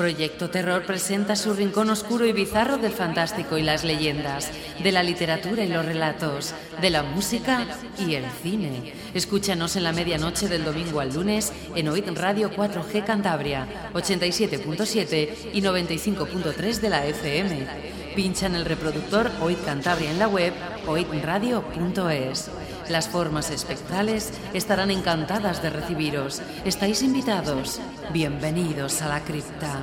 Proyecto Terror presenta su rincón oscuro y bizarro del fantástico y las leyendas, de la literatura y los relatos, de la música y el cine. Escúchanos en la medianoche del domingo al lunes en OID Radio 4G Cantabria, 87.7 y 95.3 de la FM. Pincha en el reproductor OID Cantabria en la web oidradio.es. Las formas espectrales estarán encantadas de recibiros. Estáis invitados. Bienvenidos a la cripta.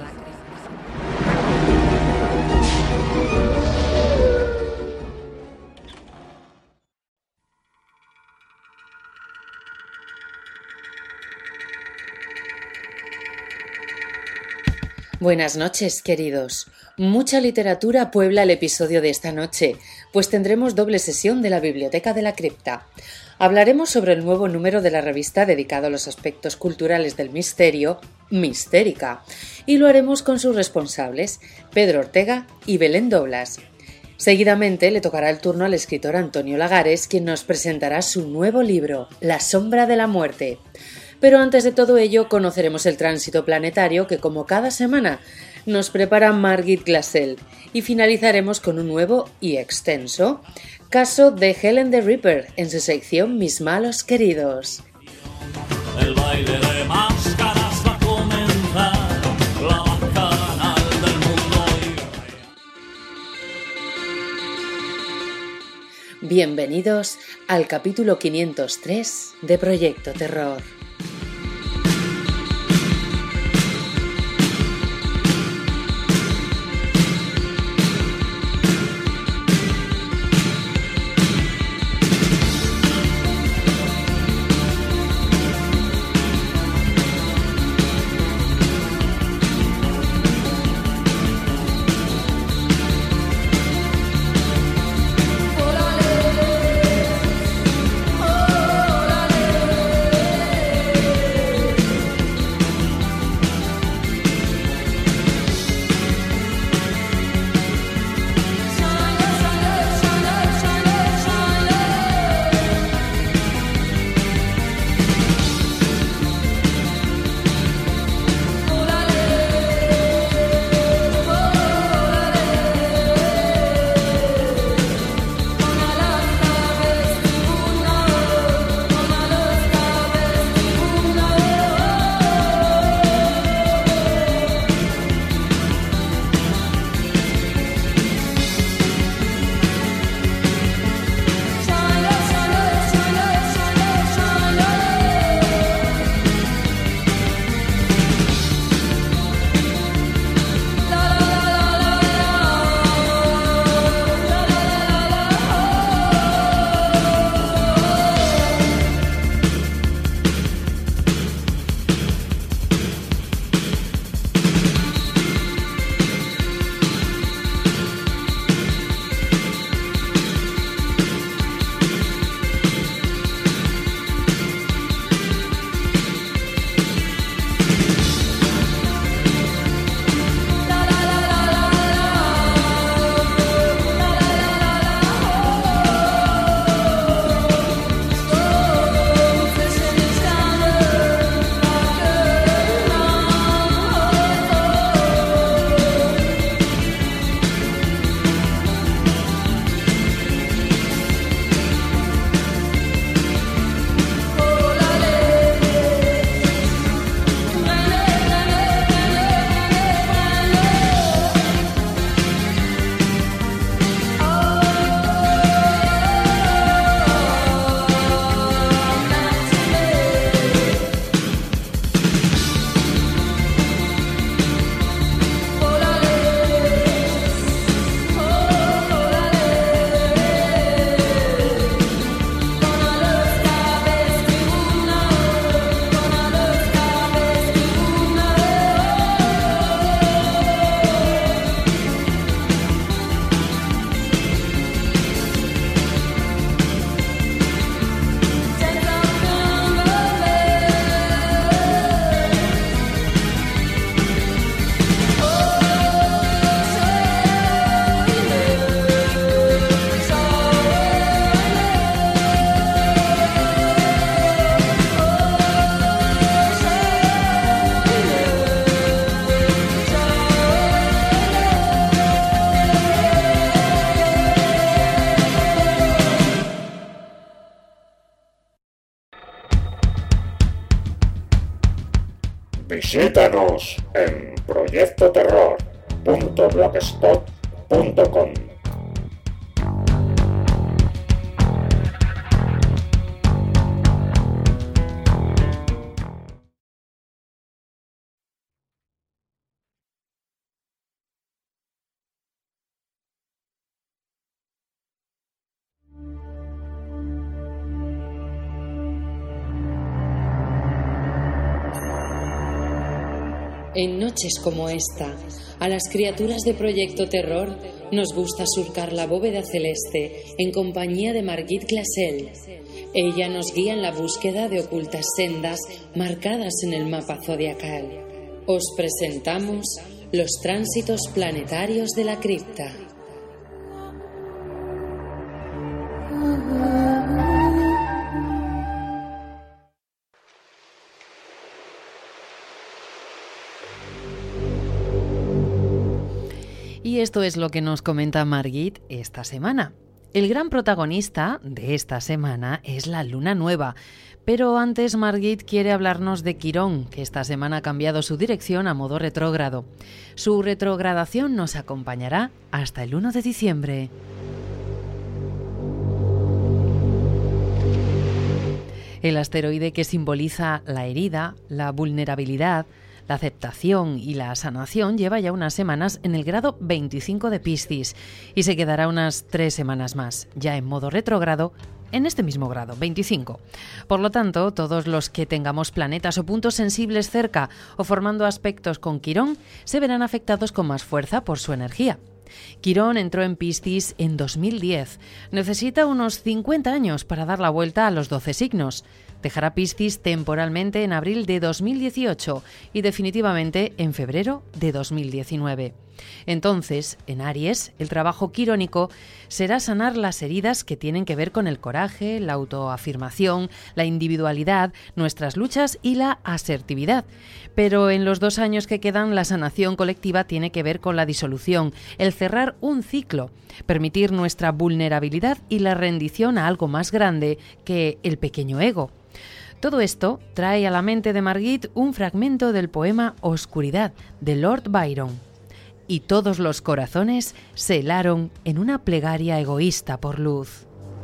Buenas noches, queridos. Mucha literatura puebla el episodio de esta noche, pues tendremos doble sesión de la Biblioteca de la Cripta. Hablaremos sobre el nuevo número de la revista dedicado a los aspectos culturales del misterio, Mistérica, y lo haremos con sus responsables, Pedro Ortega y Belén Doblas. Seguidamente le tocará el turno al escritor Antonio Lagares, quien nos presentará su nuevo libro, La sombra de la muerte. Pero antes de todo ello, conoceremos el tránsito planetario que, como cada semana, nos prepara Margit Glassell, y finalizaremos con un nuevo y extenso caso de Helen the Ripper en su sección Mis malos queridos. El baile de máscaras va a comenzar, la bacanal del mundo. Bienvenidos al capítulo 503 de Proyecto Terror. Visítanos en proyectoterror.blogspot.com. En noches como esta, a las criaturas de Proyecto Terror nos gusta surcar la bóveda celeste en compañía de Margit Glassell. Ella nos guía en la búsqueda de ocultas sendas marcadas en el mapa zodiacal. Os presentamos los tránsitos planetarios de la cripta. Y esto es lo que nos comenta Margit esta semana. El gran protagonista de esta semana es la luna nueva, pero antes Margit quiere hablarnos de Quirón, que esta semana ha cambiado su dirección a modo retrógrado. Su retrogradación nos acompañará hasta el 1 de diciembre. El asteroide que simboliza la herida, la vulnerabilidad, la aceptación y la sanación lleva ya unas semanas en el grado 25 de Piscis y se quedará unas 3 semanas más, ya en modo retrógrado, en este mismo grado, 25. Por lo tanto, todos los que tengamos planetas o puntos sensibles cerca o formando aspectos con Quirón se verán afectados con más fuerza por su energía. Quirón entró en Piscis en 2010. Necesita unos 50 años para dar la vuelta a los 12 signos. Dejará Piscis temporalmente en abril de 2018 y definitivamente en febrero de 2019. Entonces, en Aries, el trabajo quirónico será sanar las heridas que tienen que ver con el coraje, la autoafirmación, la individualidad, nuestras luchas y la asertividad. Pero en los 2 años que quedan, la sanación colectiva tiene que ver con la disolución, el cerrar un ciclo, permitir nuestra vulnerabilidad y la rendición a algo más grande que el pequeño ego. Todo esto trae a la mente de Margit un fragmento del poema Oscuridad de Lord Byron. Y todos los corazones se helaron en una plegaria egoísta por luz.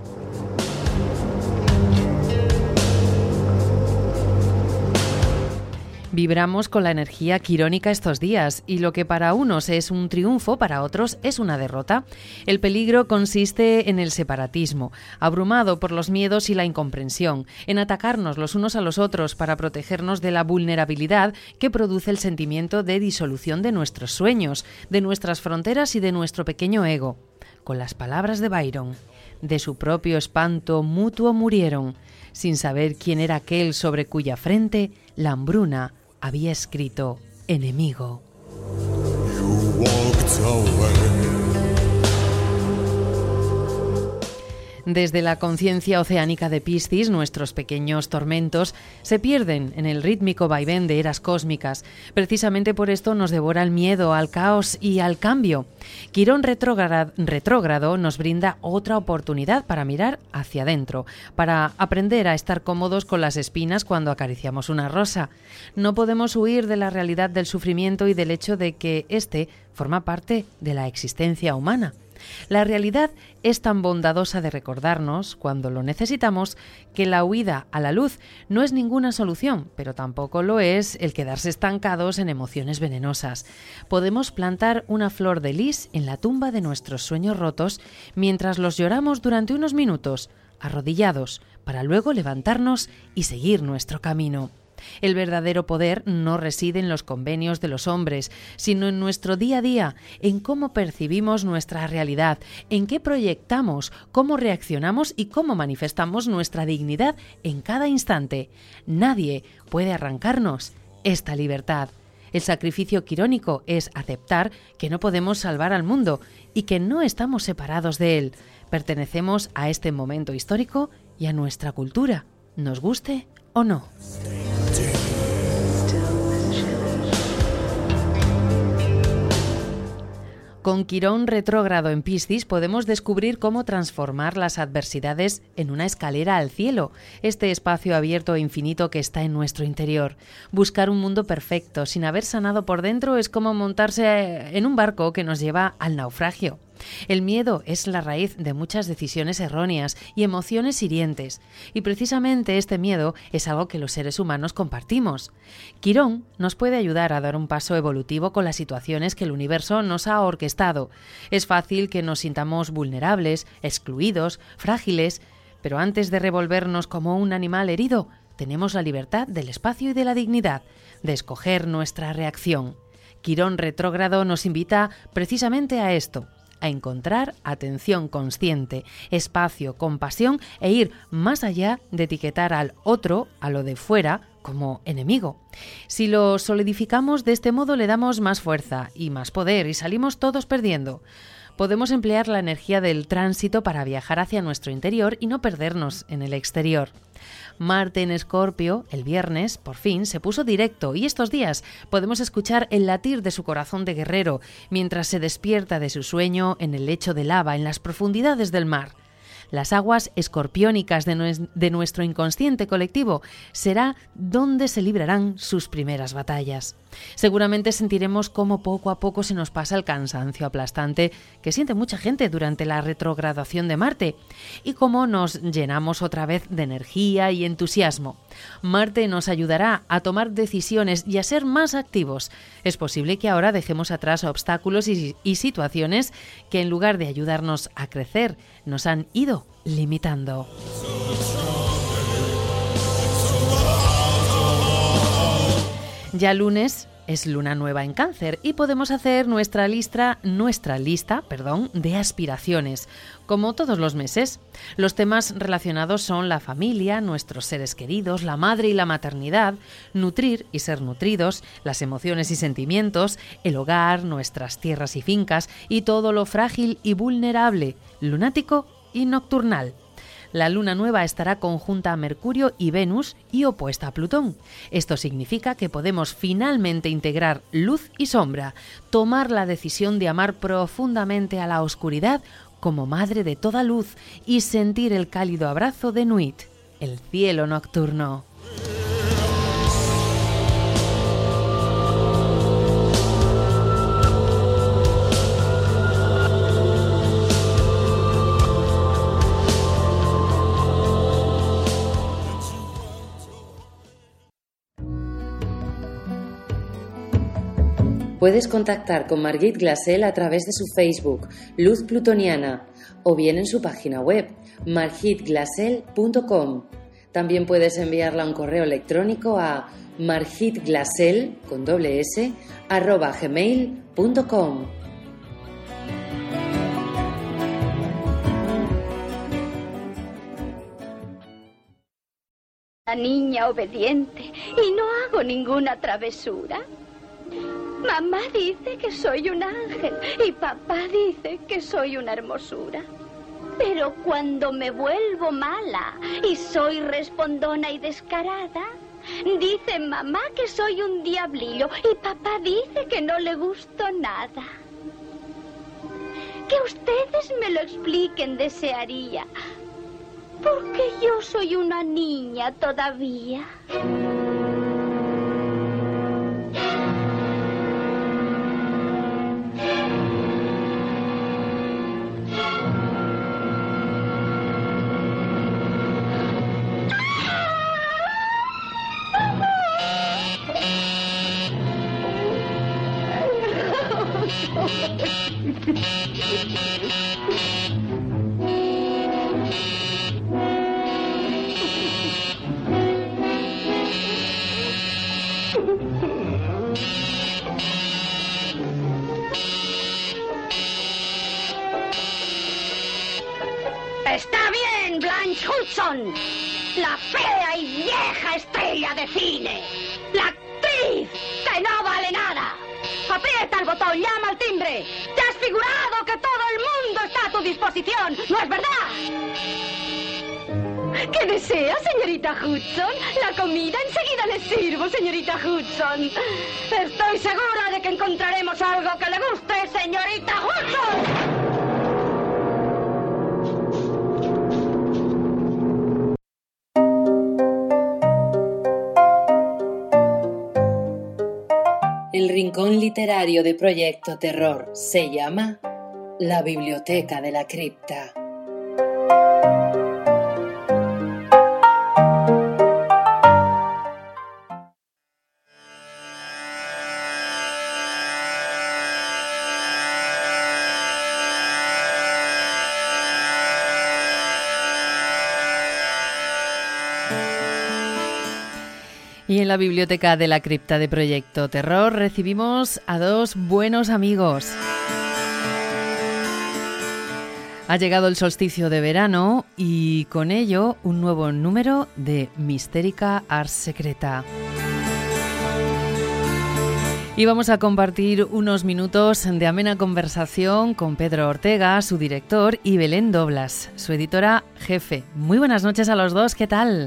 Vibramos con la energía quirónica estos días y lo que para unos es un triunfo, para otros es una derrota. El peligro consiste en el separatismo, abrumado por los miedos y la incomprensión, en atacarnos los unos a los otros para protegernos de la vulnerabilidad que produce el sentimiento de disolución de nuestros sueños, de nuestras fronteras y de nuestro pequeño ego. Con las palabras de Byron, de su propio espanto mutuo murieron, sin saber quién era aquel sobre cuya frente la hambruna había escrito enemigo. Desde la conciencia oceánica de Piscis, nuestros pequeños tormentos se pierden en el rítmico vaivén de eras cósmicas. Precisamente por esto nos devora el miedo al caos y al cambio. Quirón retrógrado nos brinda otra oportunidad para mirar hacia adentro, para aprender a estar cómodos con las espinas cuando acariciamos una rosa. No podemos huir de la realidad del sufrimiento y del hecho de que éste forma parte de la existencia humana. La realidad es tan bondadosa de recordarnos, cuando lo necesitamos, que la huida a la luz no es ninguna solución, pero tampoco lo es el quedarse estancados en emociones venenosas. Podemos plantar una flor de lis en la tumba de nuestros sueños rotos mientras los lloramos durante unos minutos, arrodillados, para luego levantarnos y seguir nuestro camino. El verdadero poder no reside en los convenios de los hombres, sino en nuestro día a día, en cómo percibimos nuestra realidad, en qué proyectamos, cómo reaccionamos y cómo manifestamos nuestra dignidad en cada instante. Nadie puede arrancarnos esta libertad. El sacrificio quirónico es aceptar que no podemos salvar al mundo y que no estamos separados de él. Pertenecemos a este momento histórico y a nuestra cultura, nos guste o no. Con Quirón retrógrado en Piscis podemos descubrir cómo transformar las adversidades en una escalera al cielo, este espacio abierto e infinito que está en nuestro interior. Buscar un mundo perfecto sin haber sanado por dentro es como montarse en un barco que nos lleva al naufragio. El miedo es la raíz de muchas decisiones erróneas y emociones hirientes, y precisamente este miedo es algo que los seres humanos compartimos. Quirón nos puede ayudar a dar un paso evolutivo con las situaciones que el universo nos ha orquestado. Es fácil que nos sintamos vulnerables, excluidos, frágiles, pero antes de revolvernos como un animal herido, tenemos la libertad del espacio y de la dignidad, de escoger nuestra reacción. Quirón retrógrado nos invita precisamente a esto, a encontrar atención consciente, espacio, compasión e ir más allá de etiquetar al otro, a lo de fuera, como enemigo. Si lo solidificamos de este modo le damos más fuerza y más poder y salimos todos perdiendo. Podemos emplear la energía del tránsito para viajar hacia nuestro interior y no perdernos en el exterior. Marte en Escorpio, el viernes, por fin, se puso directo y estos días podemos escuchar el latir de su corazón de guerrero mientras se despierta de su sueño en el lecho de lava en las profundidades del mar. Las aguas escorpiónicas de nuestro inconsciente colectivo será donde se librarán sus primeras batallas. Seguramente sentiremos cómo poco a poco se nos pasa el cansancio aplastante que siente mucha gente durante la retrogradación de Marte y cómo nos llenamos otra vez de energía y entusiasmo. Marte nos ayudará a tomar decisiones y a ser más activos. Es posible que ahora dejemos atrás obstáculos y situaciones que en lugar de ayudarnos a crecer, nos han ido limitando. Ya lunes es luna nueva en Cáncer y podemos hacer nuestra lista de aspiraciones, como todos los meses. Los temas relacionados son la familia, nuestros seres queridos, la madre y la maternidad, nutrir y ser nutridos, las emociones y sentimientos, el hogar, nuestras tierras y fincas y todo lo frágil y vulnerable, lunático y nocturnal. La luna nueva estará conjunta a Mercurio y Venus y opuesta a Plutón. Esto significa que podemos finalmente integrar luz y sombra, tomar la decisión de amar profundamente a la oscuridad como madre de toda luz y sentir el cálido abrazo de Nuit, el cielo nocturno. Puedes contactar con Margit Glassell a través de su Facebook, Luz Plutoniana, o bien en su página web, margitglassell.com. También puedes enviarla un correo electrónico a margitglassell@gmail.com. La niña obediente y no hago ninguna travesura. Mamá dice que soy un ángel y papá dice que soy una hermosura. Pero cuando me vuelvo mala y soy respondona y descarada, dice mamá que soy un diablillo y papá dice que no le gusto nada. Que ustedes me lo expliquen desearía, porque yo soy una niña todavía. Está bien, Blanche Hudson, la fea y vieja estrella de cine, la actriz que no vale nada. Aprieta el botón, llama al timbre. Te has figurado que todo el mundo está a tu disposición, ¿no es verdad? ¿Qué desea, señorita Hudson? La comida enseguida le sirvo, señorita Hudson. Estoy segura de que encontraremos algo que le guste, señorita Hudson. El rincón literario de Proyecto Terror se llama La Biblioteca de la Cripta. Y en la Biblioteca de la Cripta de Proyecto Terror recibimos a dos buenos amigos. Ha llegado el solsticio de verano y con ello un nuevo número de Mistérica Ars Secreta. Y vamos a compartir unos minutos de amena conversación con Pedro Ortega, su director, y Belén Doblas, su editora jefe. Muy buenas noches a los dos, ¿qué tal?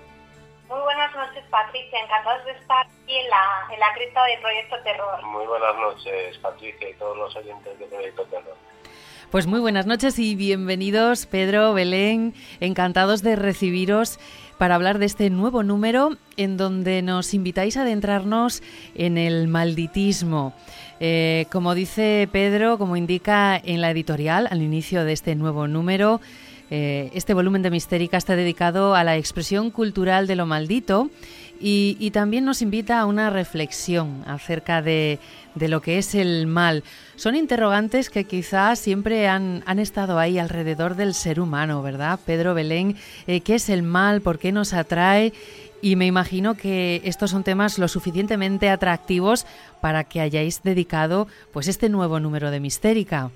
Muy buenas noches, Patricia. Encantados de estar aquí en la cripta de Proyecto Terror. Muy buenas noches, Patricia, y todos los oyentes de Proyecto Terror. Pues muy buenas noches y bienvenidos, Pedro, Belén. Encantados de recibiros para hablar de este nuevo número en donde nos invitáis a adentrarnos en el malditismo. Como dice Pedro, como indica en la editorial al inicio de este nuevo número, este volumen de Mistérica está dedicado a la expresión cultural de lo maldito y también nos invita a una reflexión acerca de lo que es el mal. Son interrogantes que quizás siempre han estado ahí alrededor del ser humano, ¿verdad? Pedro, Belén, ¿qué es el mal? ¿Por qué nos atrae? Y me imagino que estos son temas lo suficientemente atractivos para que hayáis dedicado pues este nuevo número de Mistérica.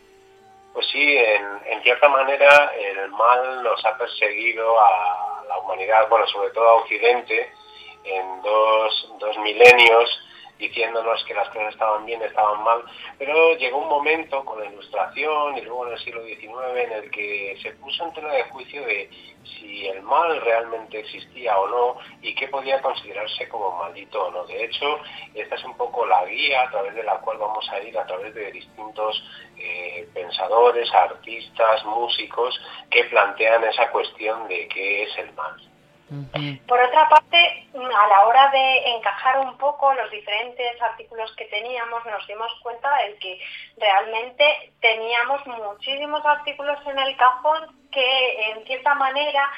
Pues sí, en cierta manera el mal nos ha perseguido a la humanidad, bueno, sobre todo a Occidente, en dos milenios, diciéndonos que las cosas estaban bien, estaban mal, pero llegó un momento con la Ilustración y luego en el siglo XIX en el que se puso en tela de juicio de si el mal realmente existía o no y qué podía considerarse como maldito o no. De hecho, esta es un poco la guía a través de la cual vamos a ir a través de distintos pensadores, artistas, músicos que plantean esa cuestión de qué es el mal. Por otra parte, a la hora de encajar un poco los diferentes artículos que teníamos, nos dimos cuenta de que realmente teníamos muchísimos artículos en el cajón que en cierta manera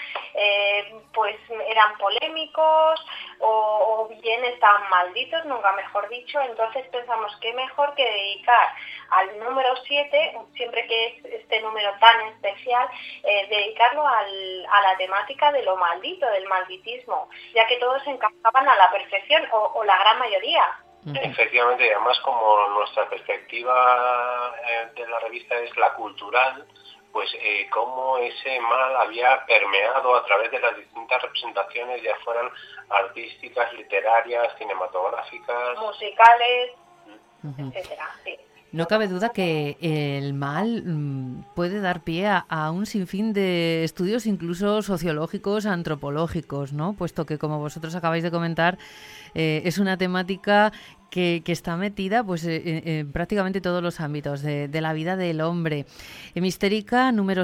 pues eran polémicos o bien estaban malditos, nunca mejor dicho. Entonces pensamos que mejor que dedicar al número 7, siempre que es este número tan especial, dedicarlo a la temática de lo maldito, del malditismo, ya que todos encajaban a la perfección o la gran mayoría. Efectivamente, y además como nuestra perspectiva de la revista es la cultural, pues cómo ese mal había permeado a través de las distintas representaciones, ya fueran artísticas, literarias, cinematográficas, musicales, etcétera. Sí. No cabe duda que el mal puede dar pie a un sinfín de estudios, incluso sociológicos, antropológicos, ¿no? Puesto que, como vosotros acabáis de comentar, es una temática que está metida pues en prácticamente todos los ámbitos de la vida del hombre. En Mistérica, número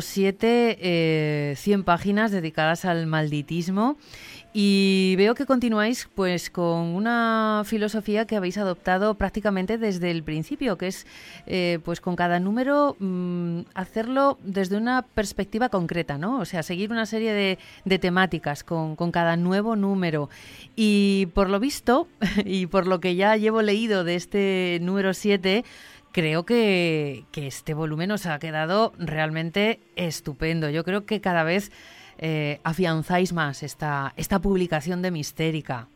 7, 100 páginas dedicadas al malditismo. Y veo que continuáis pues con una filosofía que habéis adoptado prácticamente desde el principio, que es pues con cada número hacerlo desde una perspectiva concreta, ¿no? O sea, seguir una serie de temáticas con cada nuevo número. Y por lo visto, y por lo que ya llevo leído de este número 7, creo que este volumen os ha quedado realmente estupendo. Yo creo que cada vez afianzáis más esta publicación de Mistérica.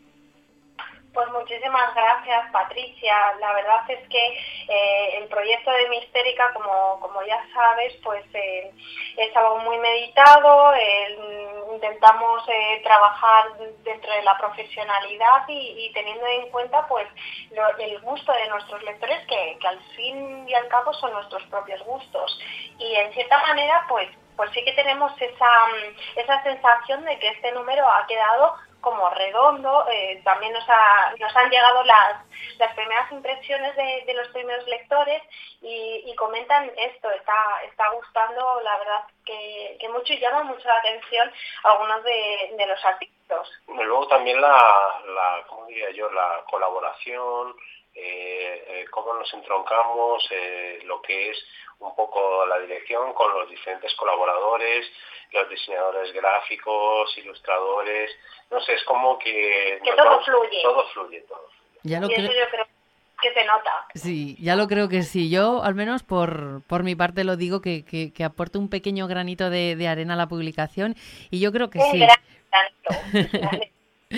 Pues muchísimas gracias, Patricia. La verdad es que el proyecto de Mistérica, como ya sabes, pues es algo muy meditado. Intentamos trabajar dentro de la profesionalidad y teniendo en cuenta pues el gusto de nuestros lectores, que al fin y al cabo son nuestros propios gustos. Y en cierta manera, pues pues sí que tenemos esa sensación de que este número ha quedado como redondo. También nos han llegado las primeras impresiones de los primeros lectores y comentan esto, está gustando, la verdad que mucho, y llama mucho la atención algunos de los artículos. Luego también la ¿cómo diría yo?, la colaboración, cómo nos entroncamos, lo que es un poco la dirección con los diferentes colaboradores, los diseñadores gráficos, ilustradores, no sé, es como que todo fluye. Todo fluye. Ya lo y eso yo creo que se nota. Sí, ya lo creo que sí. Yo, al menos por mi parte, lo digo, que aporte un pequeño granito de arena a la publicación, y yo creo que sí. Gran granito.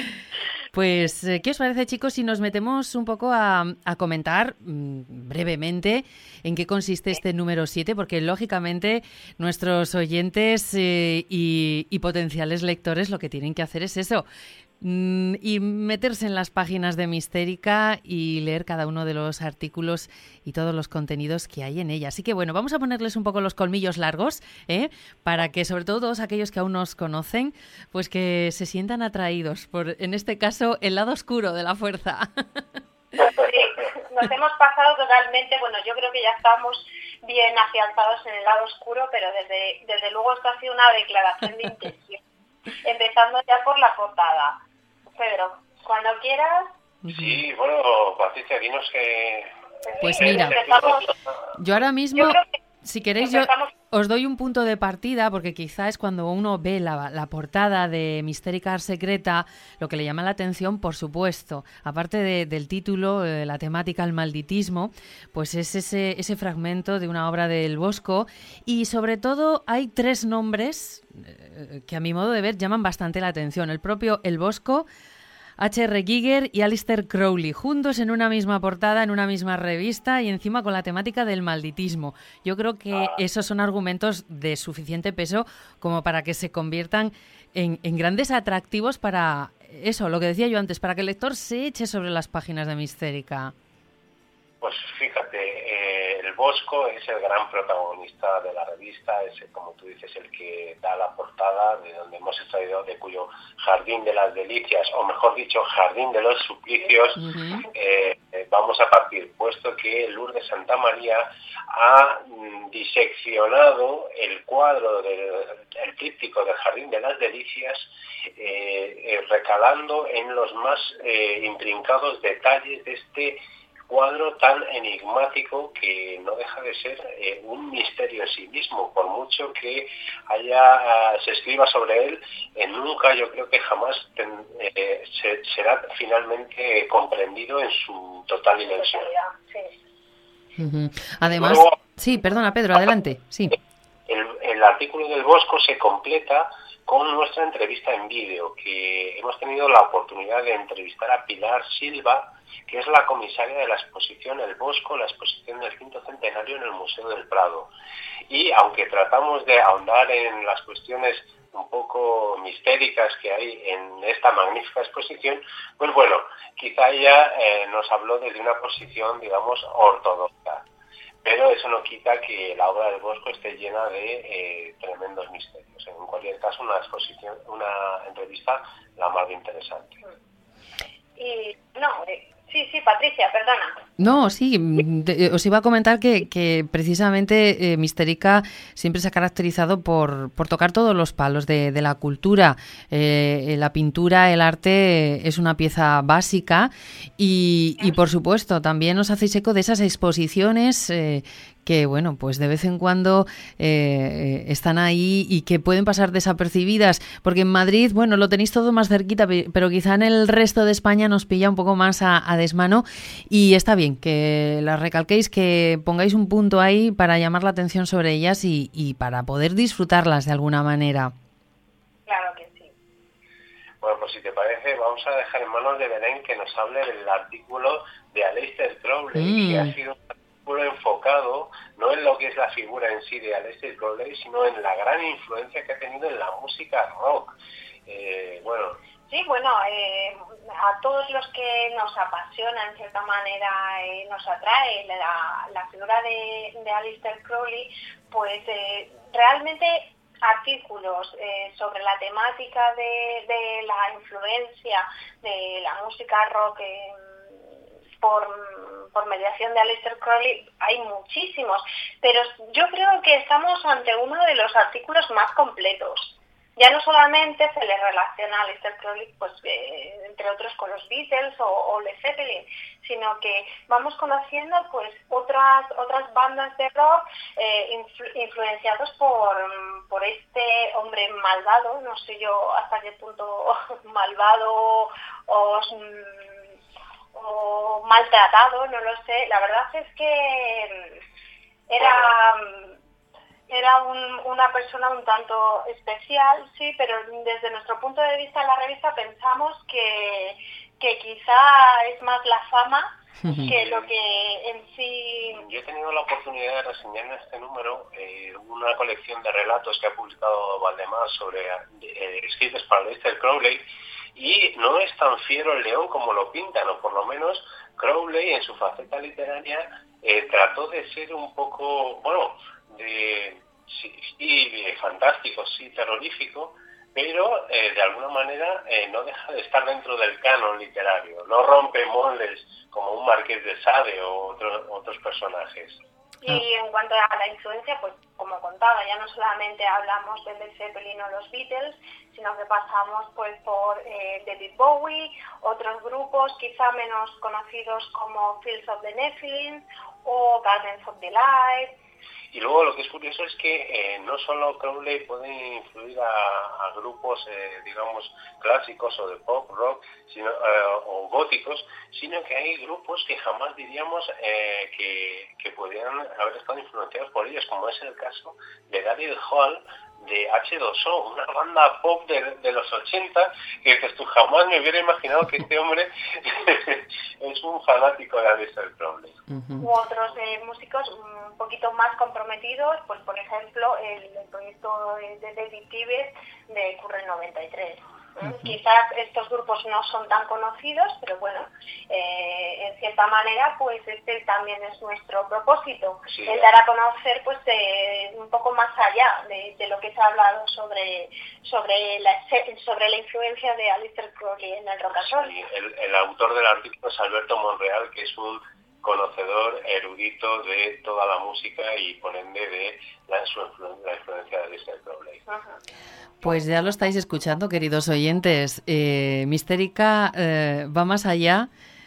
Pues, ¿qué os parece, chicos, si nos metemos un poco a comentar brevemente en qué consiste este número 7? Porque, lógicamente, nuestros oyentes y potenciales lectores lo que tienen que hacer es eso, y meterse en las páginas de Mistérica y leer cada uno de los artículos y todos los contenidos que hay en ella. Así que bueno, vamos a ponerles un poco los colmillos largos, para que sobre todo todos aquellos que aún nos conocen, pues que se sientan atraídos por, en este caso, el lado oscuro de la fuerza. Sí, nos hemos pasado totalmente, bueno, yo creo que ya estamos bien afianzados en el lado oscuro, pero desde luego esto ha sido una declaración de intención. Empezando ya por la portada. Pedro, cuando quieras. Sí, bueno, Patricia, dinos que... Pues mira, yo ahora mismo, si queréis, yo os doy un punto de partida, porque quizá es cuando uno ve la portada de Mistérica Ars Secreta, lo que le llama la atención, por supuesto, aparte del título, la temática, el malditismo, pues es ese fragmento de una obra del Bosco, y sobre todo hay 3 nombres que a mi modo de ver llaman bastante la atención. El propio El Bosco, H.R. Giger y Aleister Crowley, juntos en una misma portada, en una misma revista, y encima con la temática del malditismo. Yo creo que esos son argumentos de suficiente peso como para que se conviertan en grandes atractivos para eso, lo que decía yo antes, para que el lector se eche sobre las páginas de Mistérica. Pues fíjate, el Bosco es el gran protagonista de la revista, es, como tú dices, el que da la portada, de donde hemos extraído, de cuyo Jardín de las Delicias, o mejor dicho, Jardín de los Suplicios, vamos a partir, puesto que Lourdes Santa María ha diseccionado el cuadro el tríptico del Jardín de las Delicias, recalando en los más intrincados detalles de este cuadro tan enigmático que no deja de ser un misterio en sí mismo, por mucho que se escriba sobre él, nunca, yo creo que jamás será finalmente comprendido en su total dimensión. Además, luego, sí, perdona Pedro, adelante. Sí. El artículo del Bosco se completa con nuestra entrevista en vídeo, que hemos tenido la oportunidad de entrevistar a Pilar Silva, que es la comisaria de la exposición El Bosco, la exposición del 5º centenario en el Museo del Prado. Y aunque tratamos de ahondar en las cuestiones un poco mistéricas que hay en esta magnífica exposición, pues bueno, quizá ella nos habló desde una posición, digamos, ortodoxa. Pero eso no quita que la obra del Bosco esté llena de tremendos misterios. En cualquier caso, una entrevista la más interesante. Y no, sí, Patricia, perdona. No, sí, os iba a comentar que precisamente Mistérica siempre se ha caracterizado por tocar todos los palos de la cultura. La pintura, el arte es una pieza básica y por supuesto también os hacéis eco de esas exposiciones que, bueno, pues de vez en cuando están ahí y que pueden pasar desapercibidas, porque en Madrid, bueno, lo tenéis todo más cerquita, pero quizá en el resto de España nos pilla un poco más a desmano, y está bien que las recalquéis, que pongáis un punto ahí para llamar la atención sobre ellas y para poder disfrutarlas de alguna manera. Claro que sí. Bueno, pues si te parece, vamos a dejar en manos de Belén que nos hable del artículo de Aleister Crowley, que ha sido enfocado no en lo que es la figura en sí de Aleister Crowley, sino en la gran influencia que ha tenido en la música rock. Sí, bueno, a todos los que nos apasiona, en cierta manera, nos atrae la figura de Aleister Crowley, pues realmente artículos sobre la temática de la influencia de la música rock por mediación de Aleister Crowley, hay muchísimos, pero yo creo que estamos ante uno de los artículos más completos. Ya no solamente se le relaciona a Aleister Crowley, pues entre otros con los Beatles o Led Zeppelin, sino que vamos conociendo pues otras bandas de rock influenciados por este hombre malvado, no sé yo hasta qué punto malvado o maltratado, no lo sé. La verdad es que era una persona un tanto especial, sí, pero desde nuestro punto de vista en la revista pensamos que quizá es más la fama que lo que en sí... Yo he tenido la oportunidad de reseñar en este número una colección de relatos que ha publicado Valdemar sobre escritos para Aleister Crowley, y no es tan fiero el león como lo pintan, o por lo menos Crowley en su faceta literaria trató de ser un poco, bueno, sí, fantástico, sí, terrorífico, pero de alguna manera no deja de estar dentro del canon literario, no rompe moldes como un Marqués de Sade o otros personajes. Y en cuanto a la influencia, pues como contaba, ya no solamente hablamos de Led Zeppelin o los Beatles, sino que pasamos pues por David Bowie, otros grupos quizá menos conocidos como Fields of the Nephilim o Gardens of the Light. Y luego lo que es curioso es que no solo Crowley puede influir a grupos, digamos, clásicos o de pop, rock, o góticos, sino que hay grupos que jamás diríamos que podrían haber estado influenciados por ellos, como es el caso de Daryl Hall, de H2O, una banda pop de los 80, que dices tú, jamás me hubiera imaginado que este hombre es un fanático de Aleister Crowley. U otros músicos un poquito más comprometidos, pues por ejemplo el proyecto de David Tibet de Curren 93. Quizás estos grupos no son tan conocidos, pero bueno, en cierta manera pues este también es nuestro propósito, sí, el dar a conocer pues un poco más allá de lo que se ha hablado sobre la influencia de Aleister Crowley en el rock and roll. Sí, el autor del artículo es Alberto Monreal, que es un conocedor erudito de toda la música y por ende de la influencia de Aleister Crowley. Pues ya lo estáis escuchando, queridos oyentes. Mistérica va más allá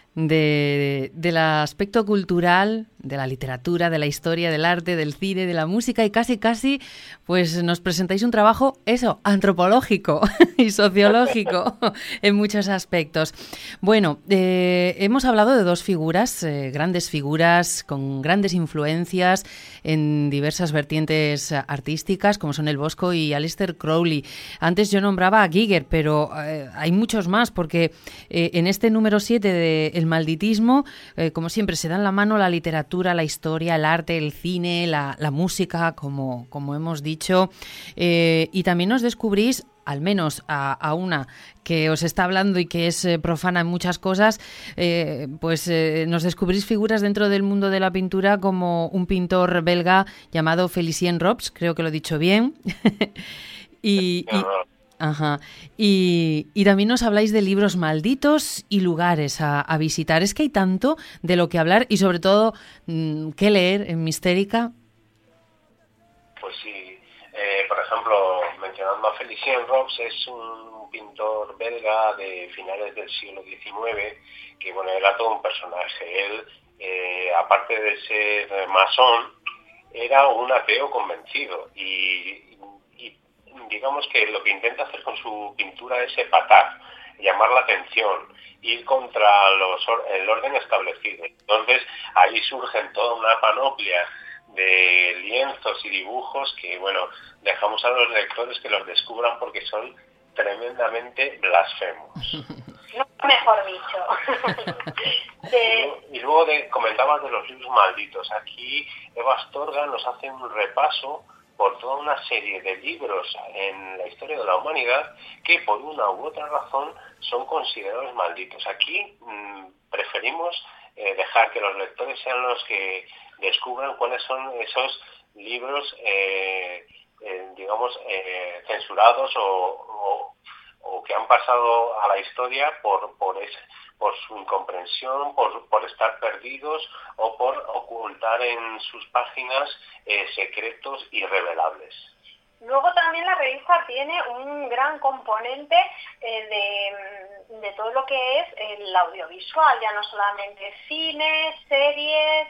del aspecto cultural, de la literatura, de la historia, del arte, del cine, de la música, y casi pues nos presentáis un trabajo, antropológico y sociológico en muchos aspectos. Bueno, hemos hablado de dos figuras, grandes figuras con grandes influencias en diversas vertientes artísticas, como son el Bosco y Aleister Crowley. Antes yo nombraba a Giger, pero hay muchos más, porque en este número 7 de El malditismo, como siempre, se dan la mano la literatura, la historia, el arte, el cine, la música, como hemos dicho, y también nos descubrís, al menos a una que os está hablando y que es profana en muchas cosas, nos descubrís figuras dentro del mundo de la pintura, como un pintor belga llamado Félicien Rops, creo que lo he dicho bien. y también nos habláis de libros malditos y lugares a visitar. Es que hay tanto de lo que hablar y sobre todo qué leer en Mistérica. Pues sí, por ejemplo, mencionando a Félicien Rops, es un pintor belga de finales del siglo XIX, que bueno, era todo un personaje. Él, aparte de ser masón, era un ateo convencido y digamos que lo que intenta hacer con su pintura es epatar, llamar la atención, ir contra el orden establecido. Entonces ahí surgen toda una panoplia de lienzos y dibujos que, bueno, dejamos a los lectores que los descubran porque son tremendamente blasfemos. No, mejor dicho. Y luego comentabas de los libros malditos. Aquí Eva Astorga nos hace un repaso por toda una serie de libros en la historia de la humanidad que por una u otra razón son considerados malditos. Aquí preferimos dejar que los lectores sean los que descubran cuáles son esos libros digamos, censurados o que han pasado a la historia por su incomprensión, por estar perdidos o por ocultar en sus páginas secretos irrevelables. Luego también la revista tiene un gran componente de todo lo que es el audiovisual, ya no solamente cine, series,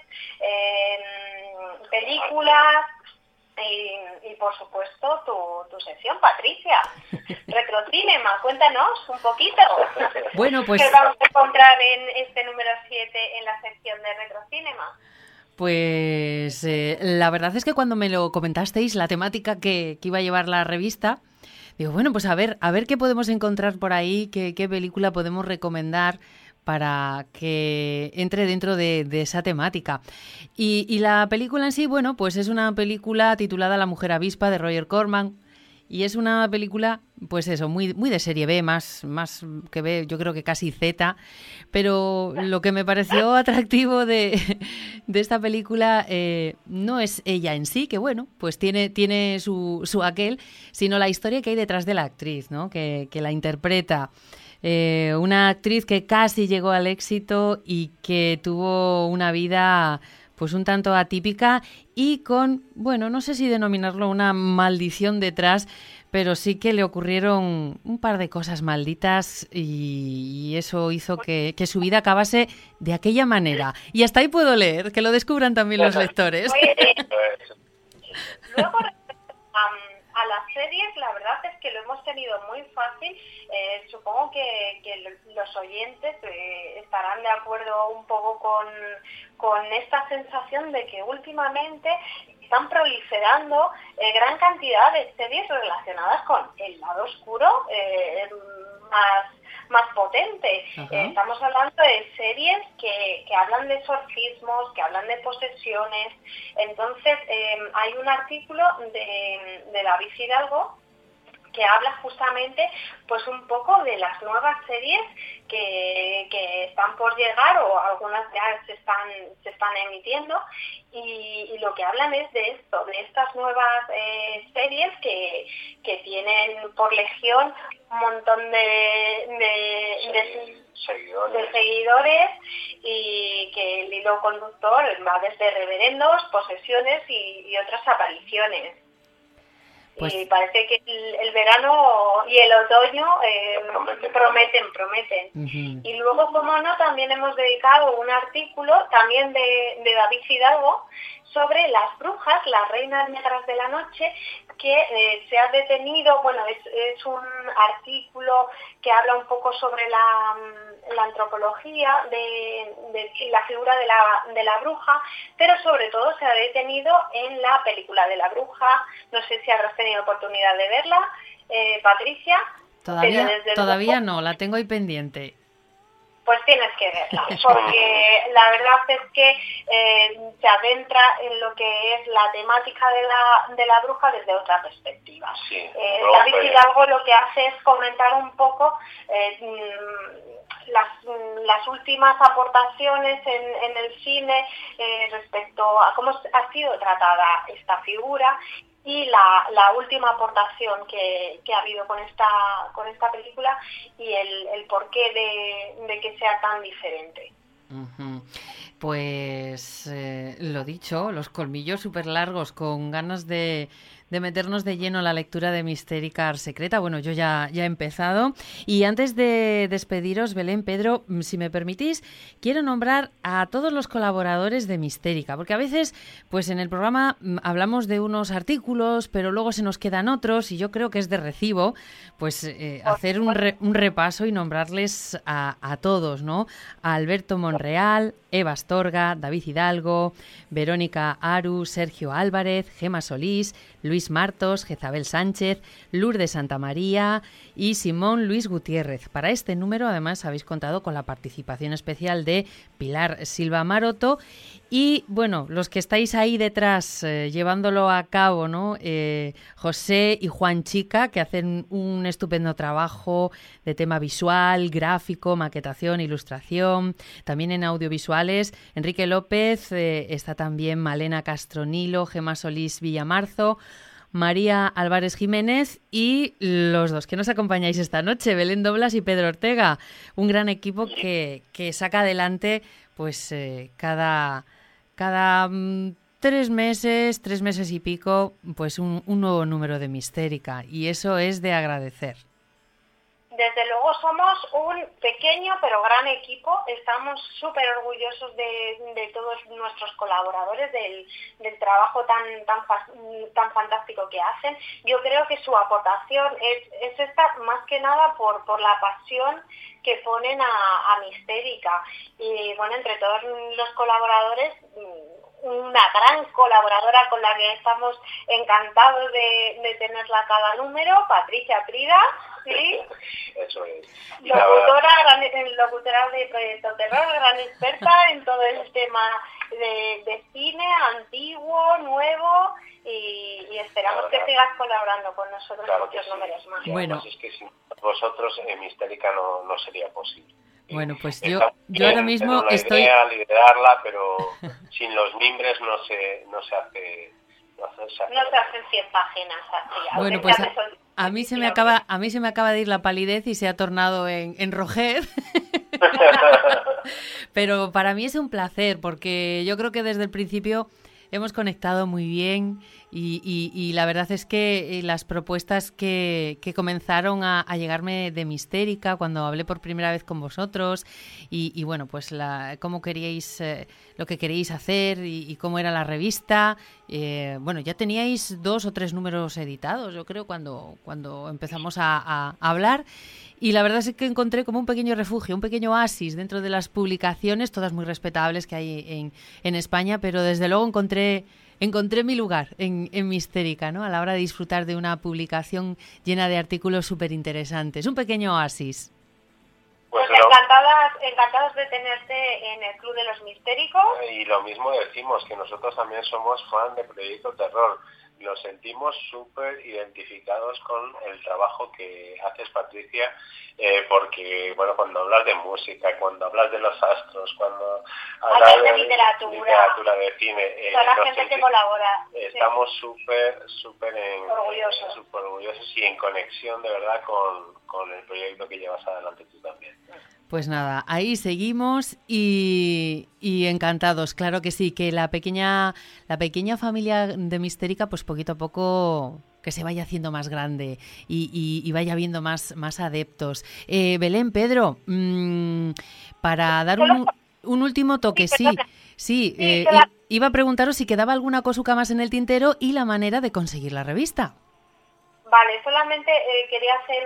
películas y por supuesto tu sección, Patricia. Retrocinema, cuéntanos un poquito. Bueno, pues... ¿Qué vamos a encontrar en este número 7 en la sección de Retrocinema? Pues la verdad es que cuando me lo comentasteis, la temática que iba a llevar la revista, digo, bueno, pues a ver qué podemos encontrar por ahí, qué película podemos recomendar para que entre dentro de esa temática. Y la película en sí, bueno, pues es una película titulada La mujer avispa de Roger Corman. Y es una película, pues eso, muy de serie B, más que B, yo creo que casi Z. Pero lo que me pareció atractivo de esta película no es ella en sí, que bueno, pues tiene su aquel, sino la historia que hay detrás de la actriz, ¿no? Que la interpreta. Una actriz que casi llegó al éxito y que tuvo una vida pues un tanto atípica y con, bueno, no sé si denominarlo una maldición detrás, pero sí que le ocurrieron un par de cosas malditas y eso hizo que su vida acabase de aquella manera. Y hasta ahí puedo leer, que lo descubran también los lectores. Luego, a las series, la verdad es que lo hemos tenido muy fácil. Supongo que los oyentes estarán de acuerdo un poco con esta sensación de que últimamente están proliferando gran cantidad de series relacionadas con el lado oscuro más potente. Estamos hablando de series que hablan de exorcismos, que hablan de posesiones. Entonces, hay un artículo de David Hidalgo que habla justamente pues un poco de las nuevas series que están por llegar o algunas ya se están emitiendo y lo que hablan es de esto, de estas nuevas series que tienen por legión un montón de seguidores y que el hilo conductor va desde reverendos, posesiones y otras apariciones. Pues... Y parece que el verano y el otoño prometen. Uh-huh. Y luego, como no, también hemos dedicado un artículo también de David Hidalgo sobre las brujas, las reinas negras de la noche, que se ha detenido. Bueno, es un artículo que habla un poco sobre la antropología de la figura de la bruja, pero sobre todo se ha detenido en la película de la bruja. No sé si habrás tenido oportunidad de verla, Patricia. Todavía no, la tengo ahí pendiente. Pues tienes que verla, porque la verdad es que se adentra en lo que es la temática de la bruja desde otra perspectiva. Sí, David Hidalgo lo que hace es comentar un poco las últimas aportaciones en el cine respecto a cómo ha sido tratada esta figura y la última aportación que ha habido con esta película y el porqué de que sea tan diferente. Uh-huh. Pues lo dicho, los colmillos súper largos, con ganas de meternos de lleno en la lectura de Mistérica Ars Secreta. Bueno, yo ya he empezado. Y antes de despediros, Belén, Pedro, si me permitís, quiero nombrar a todos los colaboradores de Mistérica, porque a veces, pues en el programa hablamos de unos artículos, pero luego se nos quedan otros, y yo creo que es de recibo, pues hacer un repaso y nombrarles a todos, ¿no? A Alberto Monreal, Eva Astorga, David Hidalgo, Verónica Aru, Sergio Álvarez, Gema Solís, Luis Martos, Jezabel Sánchez, Lourdes Santamaría y Simón Luis Gutiérrez. Para este número, además, habéis contado con la participación especial de Pilar Silva Maroto y, bueno, los que estáis ahí detrás llevándolo a cabo, ¿no? José y Juan Chica, que hacen un estupendo trabajo de tema visual, gráfico, maquetación, ilustración, también en audiovisuales. Enrique López, está también Malena Castronilo, Gema Solís Villamarzo, María Álvarez Jiménez y los dos que nos acompañáis esta noche, Belén Doblas y Pedro Ortega. Un gran equipo que saca adelante pues cada 3 meses y pico, pues un nuevo número de Mistérica, y eso es de agradecer. Desde luego somos un pequeño pero gran equipo. Estamos súper orgullosos de todos nuestros colaboradores, del trabajo tan fantástico que hacen. Yo creo que su aportación es esta más que nada por la pasión que ponen a Mistérica. Y bueno, entre todos los colaboradores, una gran colaboradora con la que estamos encantados de tenerla cada número, Patricia Prida, ¿sí? Eso es. Locutora de Proyecto Terror, gran experta en todo el tema de cine antiguo, nuevo, y esperamos que sigas colaborando con nosotros en muchos números más. Bueno, es que sin vosotros Mistérica no sería posible. Bueno, pues yo ahora mismo estoy... idea, liderarla, pero sin los mimbres no se hace... No se hacen 100 páginas así. Bueno, pues a mí se me acaba de ir la palidez y se ha tornado en rojer. Pero para mí es un placer, porque yo creo que desde el principio hemos conectado muy bien y la verdad es que las propuestas que comenzaron a llegarme de Mistérica cuando hablé por primera vez con vosotros y bueno, pues cómo queríais, lo que queríais hacer y cómo era la revista. Bueno, ya teníais 2 o 3 números editados, yo creo, cuando empezamos a hablar. Y la verdad es que encontré como un pequeño refugio, un pequeño oasis dentro de las publicaciones, todas muy respetables que hay en España, pero desde luego encontré mi lugar en Mistérica, ¿no? A la hora de disfrutar de una publicación llena de artículos súper interesantes. Un pequeño oasis. Pues encantados de tenerte en el Club de los Mistéricos. Y lo mismo decimos, que nosotros también somos fan de Proyecto Terror. Nos sentimos súper identificados con el trabajo que haces, Patricia, porque, bueno, cuando hablas de música, cuando hablas de los astros, cuando hablas de literatura, de cine, toda la gente que colabora. Estamos súper orgullosos y en conexión, de verdad, con el proyecto que llevas adelante tú también. Pues nada, ahí seguimos y encantados. Claro que sí, que la pequeña familia de Mistérica, pues poquito a poco que se vaya haciendo más grande y vaya habiendo más adeptos. Belén, Pedro, para dar un último toque, sí, iba a preguntaros si quedaba alguna cosita más en el tintero y la manera de conseguir la revista. Vale, solamente quería hacer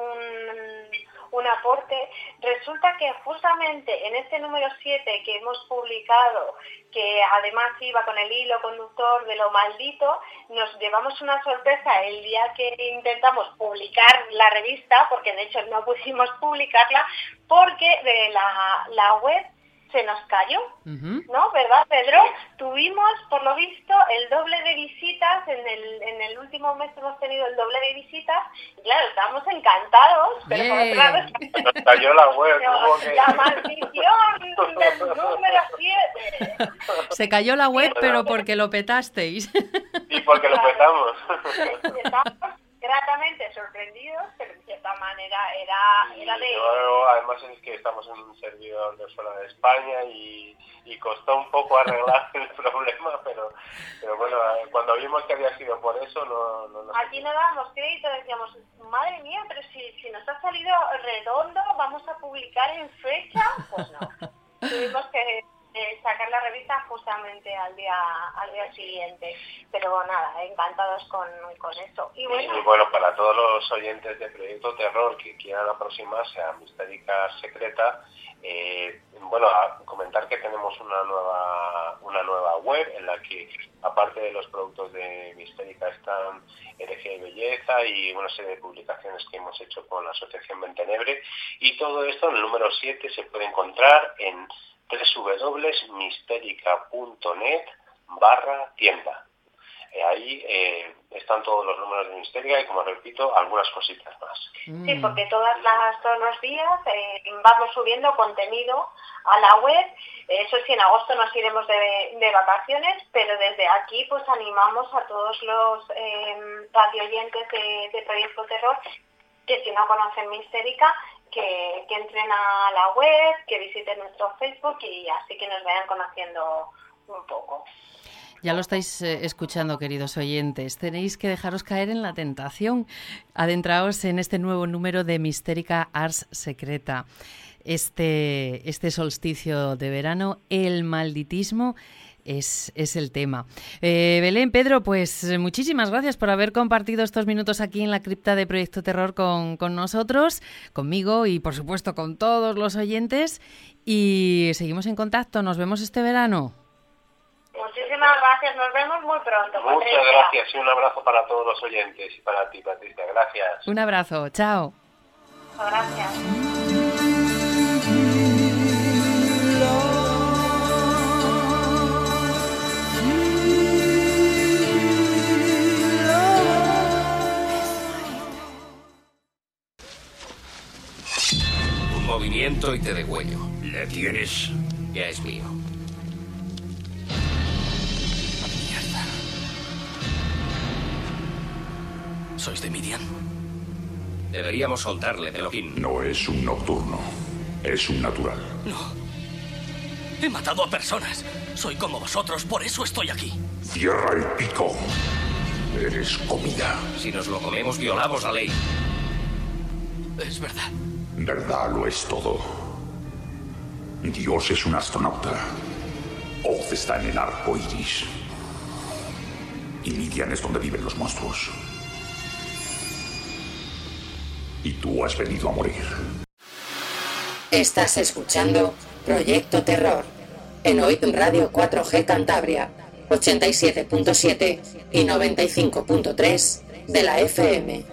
un aporte. Resulta que justamente en este número 7 que hemos publicado, que además iba con el hilo conductor de lo maldito, nos llevamos una sorpresa el día que intentamos publicar la revista, porque de hecho no pusimos publicarla, porque de la web se nos cayó, ¿no? ¿Verdad, Pedro? Tuvimos, por lo visto, el doble de visitas, en el último mes hemos tenido el doble de visitas, y claro, estábamos encantados, pero por otra vez... Nos cayó la web. La maldición del número 7. Se cayó la web, pero porque lo petasteis. Y porque lo petamos. Estábamos gratamente sorprendidos, pero de cierta manera era de... Luego, además es que estamos en un servidor de fuera de España y costó un poco arreglar el problema, pero bueno, cuando vimos que había sido por eso, no aquí no dábamos crédito, decíamos, madre mía, pero si nos ha salido redondo, vamos a publicar en fecha, pues no. Tuvimos que sacar la revista justamente al día siguiente, pero nada, encantados con eso. Y bueno, para todos los oyentes de Proyecto Terror que quieran aproximarse a Mistérica Secreta, bueno, a comentar que tenemos una nueva web en la que, aparte de los productos de Mistérica, están Herejía y Belleza y una serie de publicaciones que hemos hecho con la Asociación Ventenebre, y todo esto en el número 7 se puede encontrar en www.misterica.net/tienda. Ahí están todos los números de Mistérica y, como repito, algunas cositas más. Sí, porque todos los días vamos subiendo contenido a la web. Eso sí, en agosto nos iremos de vacaciones, pero desde aquí pues animamos a todos los radioyentes de Proyecto Terror que si no conocen Mistérica, que entren a la web, que visiten nuestro Facebook y así que nos vayan conociendo un poco. Ya lo estáis escuchando, queridos oyentes. Tenéis que dejaros caer en la tentación. Adentraos en este nuevo número de Mistérica Ars Secreta. Este solsticio de verano, el malditismo, es el tema. Belén, Pedro, pues muchísimas gracias por haber compartido estos minutos aquí en la cripta de Proyecto Terror con nosotros, conmigo y, por supuesto, con todos los oyentes. Y seguimos en contacto. Nos vemos este verano. Muchísimas gracias, nos vemos muy pronto. Muchas gracias y un abrazo para todos los oyentes y para ti, Patricia. Gracias. Un abrazo, chao. Gracias. Un movimiento y te degüello. ¿Le tienes? Ya es mío. Mierda. ¿Sois de Midian? Deberíamos soltarle, Teloquín. No es un nocturno. Es un natural. No. He matado a personas. Soy como vosotros, por eso estoy aquí. Cierra el pico. Eres comida. Si nos lo comemos, violamos la ley. Es verdad. Verdad lo es todo. Dios es un astronauta. Oz está en el arco iris. Y Midian es donde viven los monstruos. Y tú has venido a morir. Estás escuchando Proyecto Terror en OIT Radio 4G Cantabria, 87.7 y 95.3 de la FM.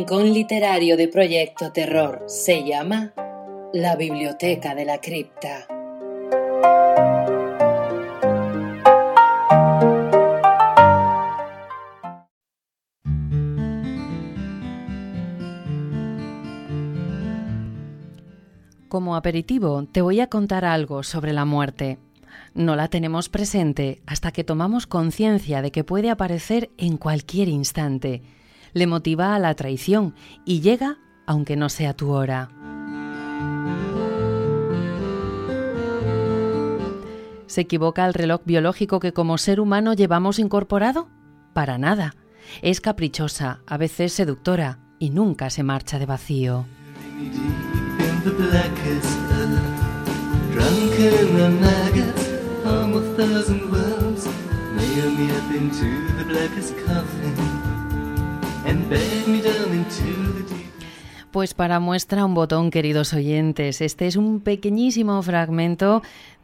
rincón literario de Proyecto Terror se llama La Biblioteca de la Cripta. Como aperitivo, te voy a contar algo sobre la muerte. No la tenemos presente hasta que tomamos conciencia de que puede aparecer en cualquier instante. Le motiva a la traición y llega aunque no sea tu hora. ¿Se equivoca el reloj biológico que como ser humano llevamos incorporado? Para nada. Es caprichosa, a veces seductora y nunca se marcha de vacío. The blackest earth, drunken and maggots, home of 1,000 worms, nail me up into the blackest coffin, and beg me down into the deep. Pues para muestra un botón, queridos oyentes. Este es un pequeñísimo fragmento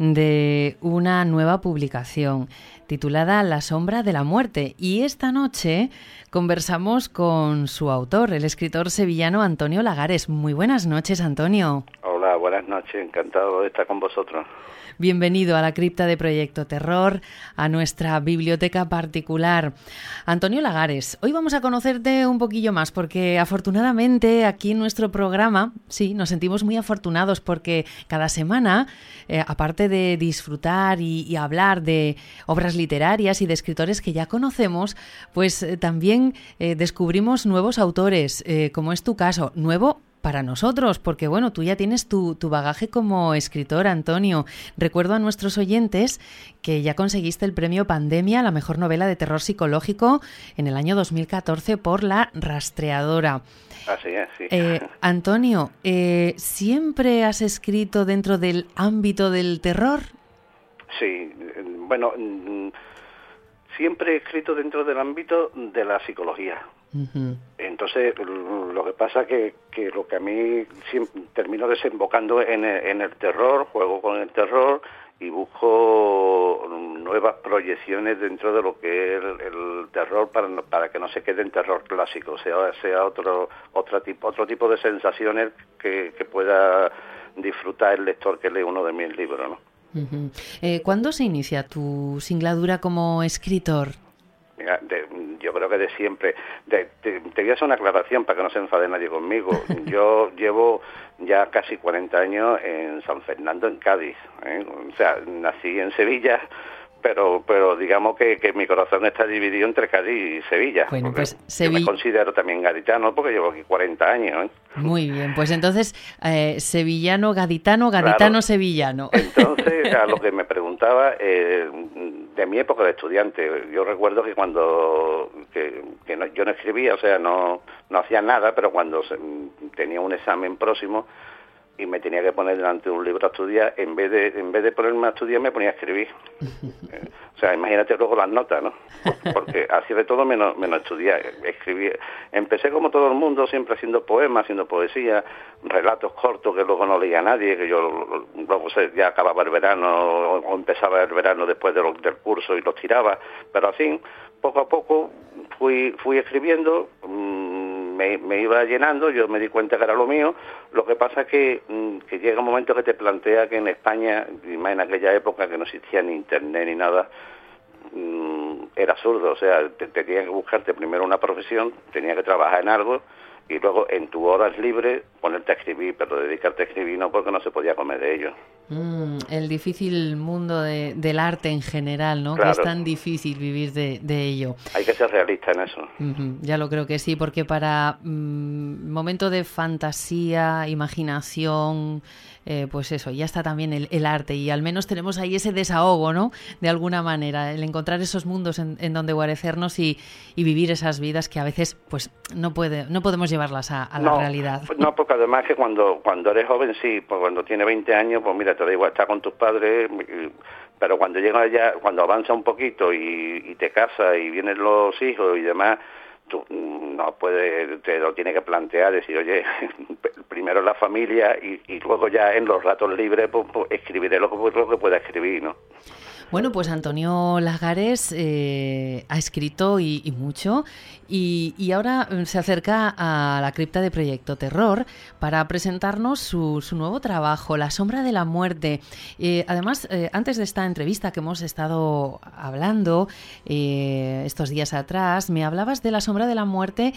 de una nueva publicación titulada La sombra de la muerte. Y esta noche conversamos con su autor, el escritor sevillano Antonio Lagares. Muy buenas noches, Antonio. Hola, buenas noches. Encantado de estar con vosotros. Bienvenido a la cripta de Proyecto Terror, a nuestra biblioteca particular. Antonio Lagares, hoy vamos a conocerte un poquillo más porque afortunadamente aquí en nuestro programa, sí, nos sentimos muy afortunados porque cada semana, aparte de disfrutar y hablar de obras literarias y de escritores que ya conocemos, pues también descubrimos nuevos autores, como es tu caso, nuevo para nosotros, porque bueno, tú ya tienes tu bagaje como escritor, Antonio. Recuerdo a nuestros oyentes que ya conseguiste el premio Pandemia, la mejor novela de terror psicológico, en el año 2014 por La Rastreadora. Así es, sí. Antonio, ¿siempre has escrito dentro del ámbito del terror? Sí, bueno, siempre he escrito dentro del ámbito de la psicología. Uh-huh. Entonces, lo que pasa que lo que a mí termino desembocando en el terror, juego con el terror y busco nuevas proyecciones dentro de lo que es el terror para que no se quede en terror clásico, sea otro tipo de sensaciones que pueda disfrutar el lector que lee uno de mis libros, ¿no? Uh-huh. ¿Cuándo se inicia tu singladura como escritor? Mira, yo creo que de siempre. Te voy a hacer una aclaración para que no se enfade nadie conmigo. Yo llevo ya casi 40 años en San Fernando, en Cádiz, ¿eh? O sea, nací en Sevilla, pero digamos que mi corazón está dividido entre Cádiz y Sevilla. Bueno, pues yo me considero también gaditano porque llevo aquí 40 años, ¿eh? Muy bien, pues entonces sevillano, gaditano, claro. Sevillano. Entonces, a lo que me preguntaba, de mi época de estudiante, yo recuerdo que cuando yo no escribía, o sea, no hacía nada, pero cuando tenía un examen próximo y me tenía que poner delante de un libro a estudiar, en vez de ponerme a estudiar me ponía a escribir. O sea, imagínate luego las notas, ¿no? Porque hacía de todo menos estudiar, escribir. Empecé como todo el mundo, siempre haciendo poemas, haciendo poesía, relatos cortos que luego no leía nadie, que yo luego ya acababa el verano o empezaba el verano después del curso y los tiraba, pero así, poco a poco fui escribiendo. Me iba llenando, yo me di cuenta que era lo mío. Lo que pasa es que llega un momento que te plantea que en España, y más en aquella época que no existía ni internet ni nada, era absurdo. O sea, tenías que buscarte primero una profesión, tenías que trabajar en algo y luego en tus horas libres ponerte a escribir, pero dedicarte a escribir no, porque no se podía comer de ello. El difícil mundo del arte en general, ¿no? Claro. Que es tan difícil vivir de ello. Hay que ser realista en eso. Ya lo creo que sí, porque para momento de fantasía, imaginación, pues eso, ya está también el arte y al menos tenemos ahí ese desahogo, ¿no? De alguna manera, el encontrar esos mundos en donde guarecernos y vivir esas vidas que a veces pues no podemos llevarlas a la realidad. No, porque además que cuando eres joven sí, pues cuando tienes 20 años, pues mira, te da igual estar con tus padres, pero cuando llegas ya, cuando avanza un poquito y te casas y vienen los hijos y demás, tú no puedes, te lo tienes que plantear, decir, oye, primero la familia y luego ya en los ratos libres pues escribiré lo que pueda escribir, ¿no? Bueno, pues Antonio Lagares ha escrito y mucho y ahora se acerca a la cripta de Proyecto Terror para presentarnos su nuevo trabajo, La sombra de la muerte. Además, antes de esta entrevista que hemos estado hablando estos días atrás, me hablabas de La sombra de la muerte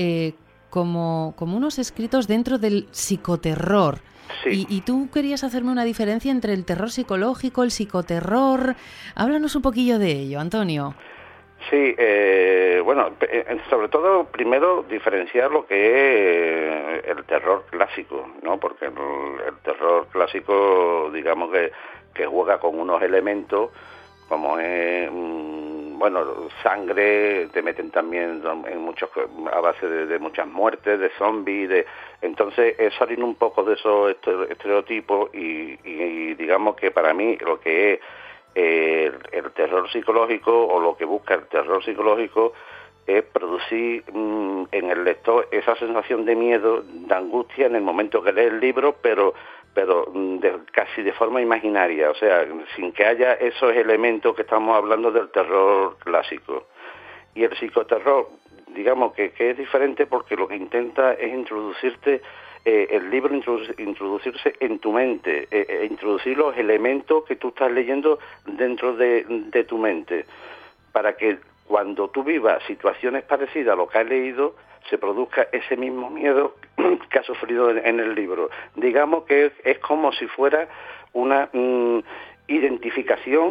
como unos escritos dentro del psicoterror. Sí. Y tú querías hacerme una diferencia entre el terror psicológico, el psicoterror. Háblanos un poquillo de ello, Antonio. Sí, bueno, sobre todo, primero, diferenciar lo que es el terror clásico, ¿no? Porque el terror clásico, digamos que juega con unos elementos, como es, bueno, sangre, te meten también en muchos, a base de muchas muertes, de zombies, entonces es salir un poco de esos estereotipos y digamos que para mí lo que es el terror psicológico, o lo que busca el terror psicológico, es producir en el lector esa sensación de miedo, de angustia en el momento que lee el libro, pero casi de forma imaginaria, o sea, sin que haya esos elementos que estamos hablando del terror clásico. Y el psicoterror, digamos que es diferente porque lo que intenta es introducirte, el libro introducirse en tu mente, introducir los elementos que tú estás leyendo dentro de tu mente, para que cuando tú vivas situaciones parecidas a lo que has leído, se produzca ese mismo miedo que ha sufrido en el libro. Digamos que es como si fuera una identificación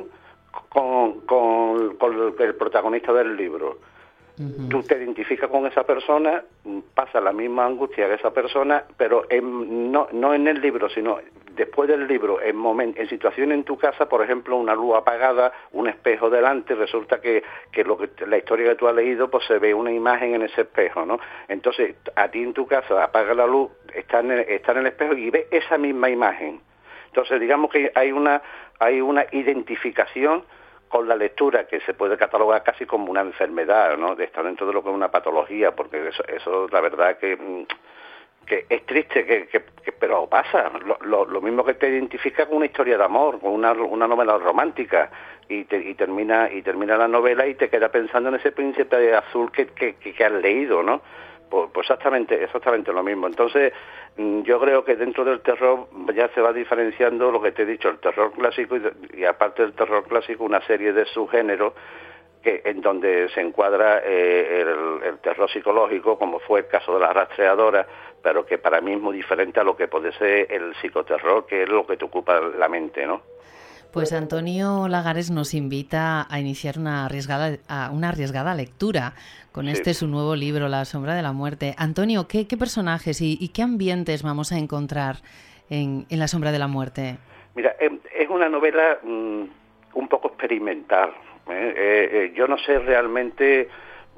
con el protagonista del libro. Uh-huh. Tú te identificas con esa persona, pasa la misma angustia que esa persona, pero no en el libro, sino después del libro, en situación en tu casa, por ejemplo, una luz apagada, un espejo delante, resulta que la historia que tú has leído, pues se ve una imagen en ese espejo, ¿no? Entonces, a ti en tu casa apaga la luz, está en el espejo y ves esa misma imagen. Entonces, digamos que hay una identificación con la lectura, que se puede catalogar casi como una enfermedad, ¿no? De estar dentro de lo que es una patología, porque eso la verdad que es triste, pero pasa. Lo mismo que te identifica con una historia de amor, con una novela romántica, y termina la novela y te queda pensando en ese príncipe azul que has leído, ¿no? Pues exactamente lo mismo. Entonces, yo creo que dentro del terror ya se va diferenciando lo que te he dicho, el terror clásico y aparte del terror clásico, una serie de subgéneros en donde se encuadra el terror psicológico, como fue el caso de La rastreadora, pero que para mí es muy diferente a lo que puede ser el psicoterror, que es lo que te ocupa la mente, ¿no? Pues Antonio Lagares nos invita a iniciar una arriesgada lectura con su nuevo libro, La sombra de la muerte. Antonio, ¿qué personajes y qué ambientes vamos a encontrar en La sombra de la muerte? Mira, es una novela un poco experimental. Yo no sé realmente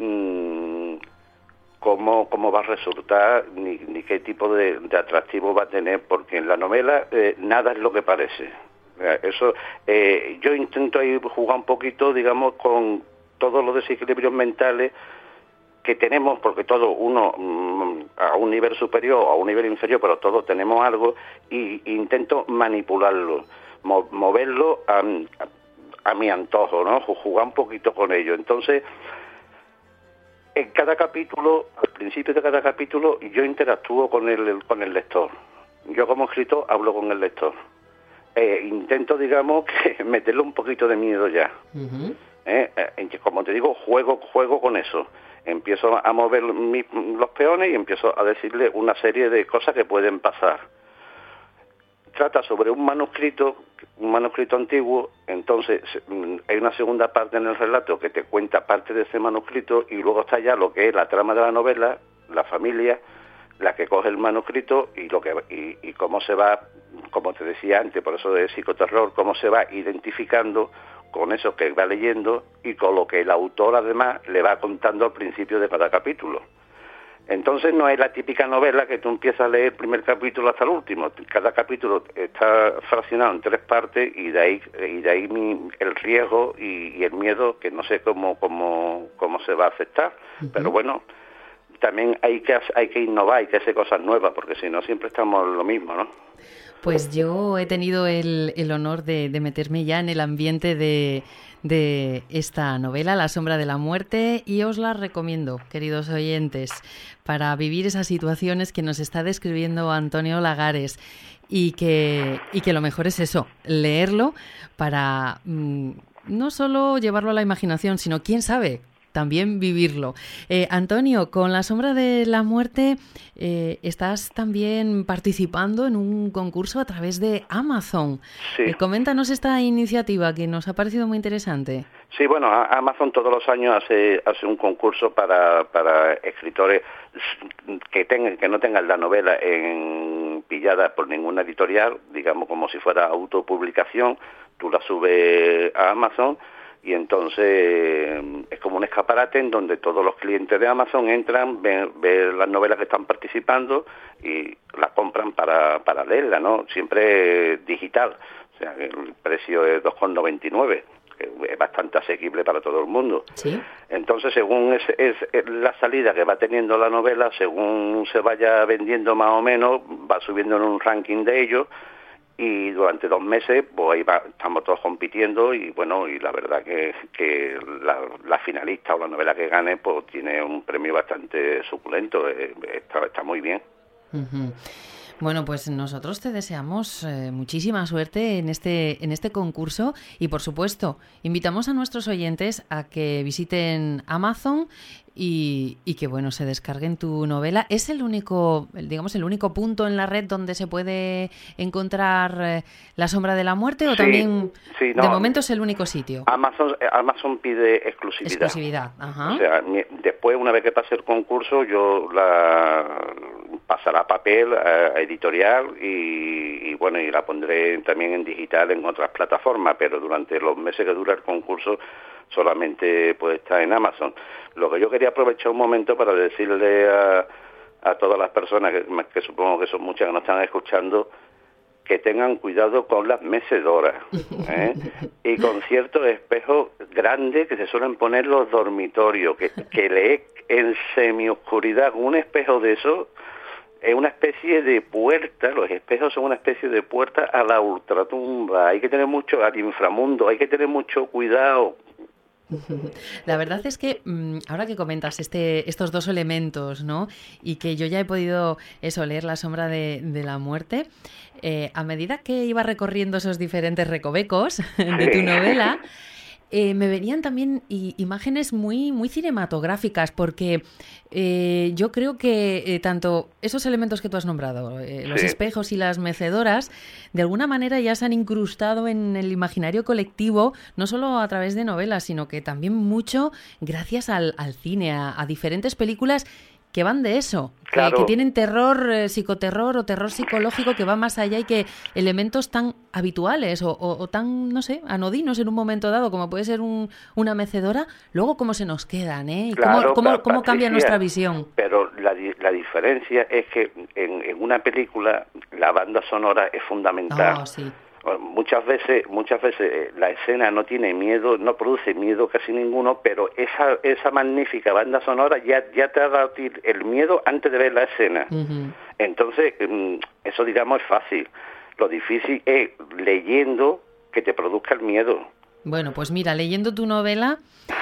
cómo va a resultar ni qué tipo de atractivo va a tener, porque en la novela nada es lo que parece. Eso, yo intento ahí jugar un poquito, digamos, con todos los desequilibrios mentales que tenemos, porque todos, uno a un nivel superior o a un nivel inferior, pero todos tenemos algo, y intento manipularlo, moverlo a mi antojo, ¿no? Jugar un poquito con ello. Entonces, en cada capítulo, al principio de cada capítulo, yo interactúo con el lector. Yo como escritor hablo con el lector. Intento, digamos, que meterle un poquito de miedo ya. Uh-huh. Como te digo, juego con eso. Empiezo a mover los peones y empiezo a decirle una serie de cosas que pueden pasar. Trata sobre un manuscrito antiguo, entonces hay una segunda parte en el relato que te cuenta parte de ese manuscrito, y luego está ya lo que es la trama de la novela, la familia, la que coge el manuscrito y cómo se va, como te decía antes, por eso de psicoterror, cómo se va identificando con eso que va leyendo y con lo que el autor además le va contando al principio de cada capítulo. Entonces no es la típica novela que tú empiezas a leer el primer capítulo hasta el último. Cada capítulo está fraccionado en 3 partes y de ahí el riesgo y el miedo, que no sé cómo se va a aceptar. Uh-huh. Pero bueno, también hay que innovar, hay que hacer cosas nuevas, porque si no siempre estamos lo mismo, ¿no? Pues yo he tenido el honor de meterme ya en el ambiente de esta novela, La sombra de la muerte, y os la recomiendo, queridos oyentes, para vivir esas situaciones que nos está describiendo Antonio Lagares, y que lo mejor es eso, leerlo para no solo llevarlo a la imaginación, sino, quién sabe, también vivirlo. Antonio, con La sombra de la muerte estás también participando en un concurso a través de Amazon. Sí. Coméntanos esta iniciativa que nos ha parecido muy interesante. Sí, bueno, Amazon todos los años hace un concurso para escritores que no tengan la novela pillada por ninguna editorial, digamos como si fuera autopublicación. Tú la subes a Amazon y entonces es como un escaparate en donde todos los clientes de Amazon entran, ven las novelas que están participando y las compran para leerla, ¿no? Siempre digital, o sea, el precio es 2,99, que es bastante asequible para todo el mundo. ¿Sí? Entonces, según es la salida que va teniendo la novela, según se vaya vendiendo más o menos, va subiendo en un ranking de ellos. Y durante 2 meses, pues ahí estamos todos compitiendo y bueno, y la verdad que la finalista o la novela que gane, pues tiene un premio bastante suculento, está muy bien. Uh-huh. Bueno, pues nosotros te deseamos muchísima suerte en este concurso y, por supuesto, invitamos a nuestros oyentes a que visiten Amazon y que, bueno, se descarguen tu novela. ¿Es el único punto en la red donde se puede encontrar La sombra de la muerte o también, sí, no, de momento, es el único sitio? Amazon pide exclusividad. Exclusividad, ajá. O sea, después, una vez que pase el concurso, yo la pasará a papel, a editorial y bueno, y la pondré también en digital en otras plataformas, pero durante los meses que dura el concurso solamente puede estar en Amazon. Lo que yo quería aprovechar un momento para decirle a todas las personas, que supongo que son muchas que nos están escuchando, que tengan cuidado con las mecedoras, y con ciertos espejos grandes que se suelen poner en los dormitorios, que lee en semioscuridad. Un espejo de eso es una especie de puerta, los espejos son una especie de puerta a la ultratumba, hay que tener mucho, al inframundo, hay que tener mucho cuidado. La verdad es que ahora que comentas estos dos elementos, ¿no? Y que yo ya he podido leer La sombra de la muerte, a medida que iba recorriendo esos diferentes recovecos de tu novela, me venían también imágenes muy, muy cinematográficas, porque yo creo que tanto esos elementos que tú has nombrado, los espejos y las mecedoras, de alguna manera ya se han incrustado en el imaginario colectivo, no solo a través de novelas, sino que también mucho gracias al cine, a diferentes películas que van de eso, claro, que tienen terror, psicoterror o terror psicológico que va más allá, y que elementos tan habituales o tan, no sé, anodinos en un momento dado, como puede ser una mecedora, luego cómo se nos quedan, ¿eh? Y claro, cómo cambia nuestra visión. Pero la diferencia es que en una película la banda sonora es fundamental. Oh, sí. Muchas veces la escena no tiene miedo, no produce miedo casi ninguno, pero esa magnífica banda sonora ya te ha dado el miedo antes de ver la escena. Uh-huh. Entonces, eso, digamos, es fácil. Lo difícil es leyendo que te produzca el miedo. Bueno, pues mira, leyendo tu novela,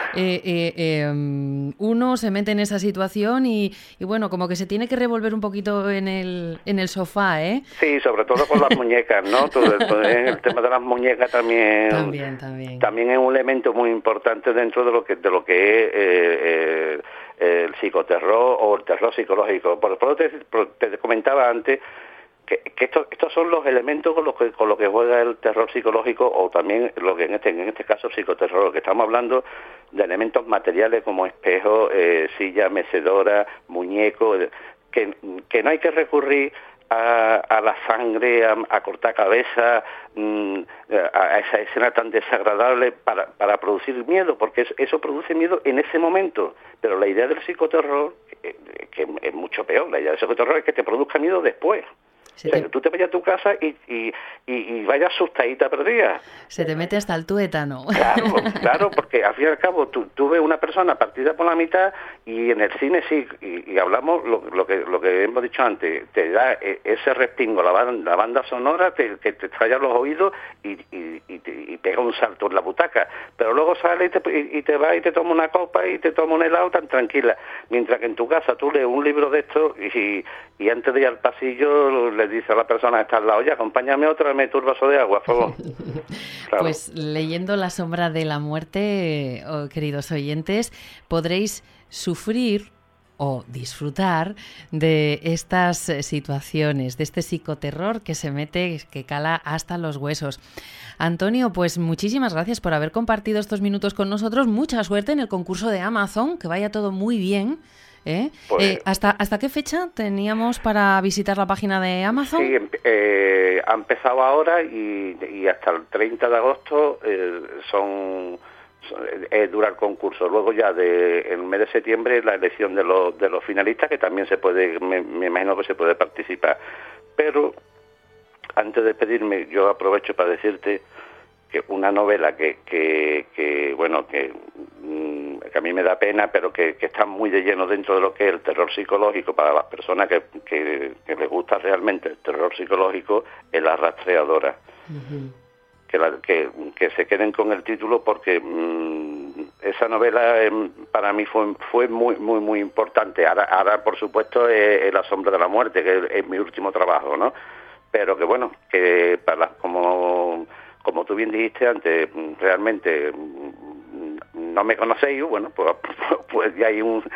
uno se mete en esa situación y bueno, como que se tiene que revolver un poquito en el sofá, ¿eh? Sí, sobre todo con las muñecas, ¿no? El tema de las muñecas también es un elemento muy importante dentro de lo que es el psicoterror o el terror psicológico. Por eso te comentaba antes que estos son los elementos con los que juega el terror psicológico, o también lo que en este caso psicoterror, que estamos hablando de elementos materiales como espejos, silla, mecedora, muñeco, que no hay que recurrir a la sangre, a cortar cabeza, a esa escena tan desagradable para producir miedo, porque eso produce miedo en ese momento. Pero la idea del psicoterror, que es mucho peor, la idea del psicoterror es que te produzca miedo después. Que tú te vayas a tu casa y vayas asustadita perdida. Se te mete hasta el tuétano. Claro, porque al fin y al cabo tú ves una persona partida por la mitad y en el cine sí, y hablamos lo que hemos dicho antes, te da ese respingo, la banda sonora que te estalla los oídos y pega un salto en la butaca, pero luego sales y te vas y te tomas una copa y te tomas un helado tan tranquila, mientras que en tu casa tú lees un libro de estos y antes de ir al pasillo le dice a la persona que está al lado, oye, acompáñame otra, me tu vaso de agua, por favor. Claro. Pues leyendo La sombra de la muerte, queridos oyentes, podréis sufrir o disfrutar de estas situaciones, de este psicoterror que se mete, que cala hasta los huesos. Antonio, pues muchísimas gracias por haber compartido estos minutos con nosotros. Mucha suerte en el concurso de Amazon, que vaya todo muy bien. Pues, ¿Hasta qué fecha teníamos para visitar la página de Amazon? Sí, ha empezado ahora y hasta el 30 de agosto dura el concurso. Luego ya el mes de septiembre la elección de los finalistas, que también se puede, me imagino que se puede participar. Pero antes de despedirme, yo aprovecho para decirte que una novela que a mí me da pena, pero que está muy de lleno dentro de lo que es el terror psicológico para las personas que les gusta realmente el terror psicológico, es La rastreadora. Uh-huh. Que se queden con el título porque esa novela para mí fue muy muy muy importante. Ahora por supuesto es La sombra de la muerte, que es mi último trabajo, ¿no? Pero que bueno, que como tú bien dijiste antes, realmente no me conocéis, bueno, pues ya hay un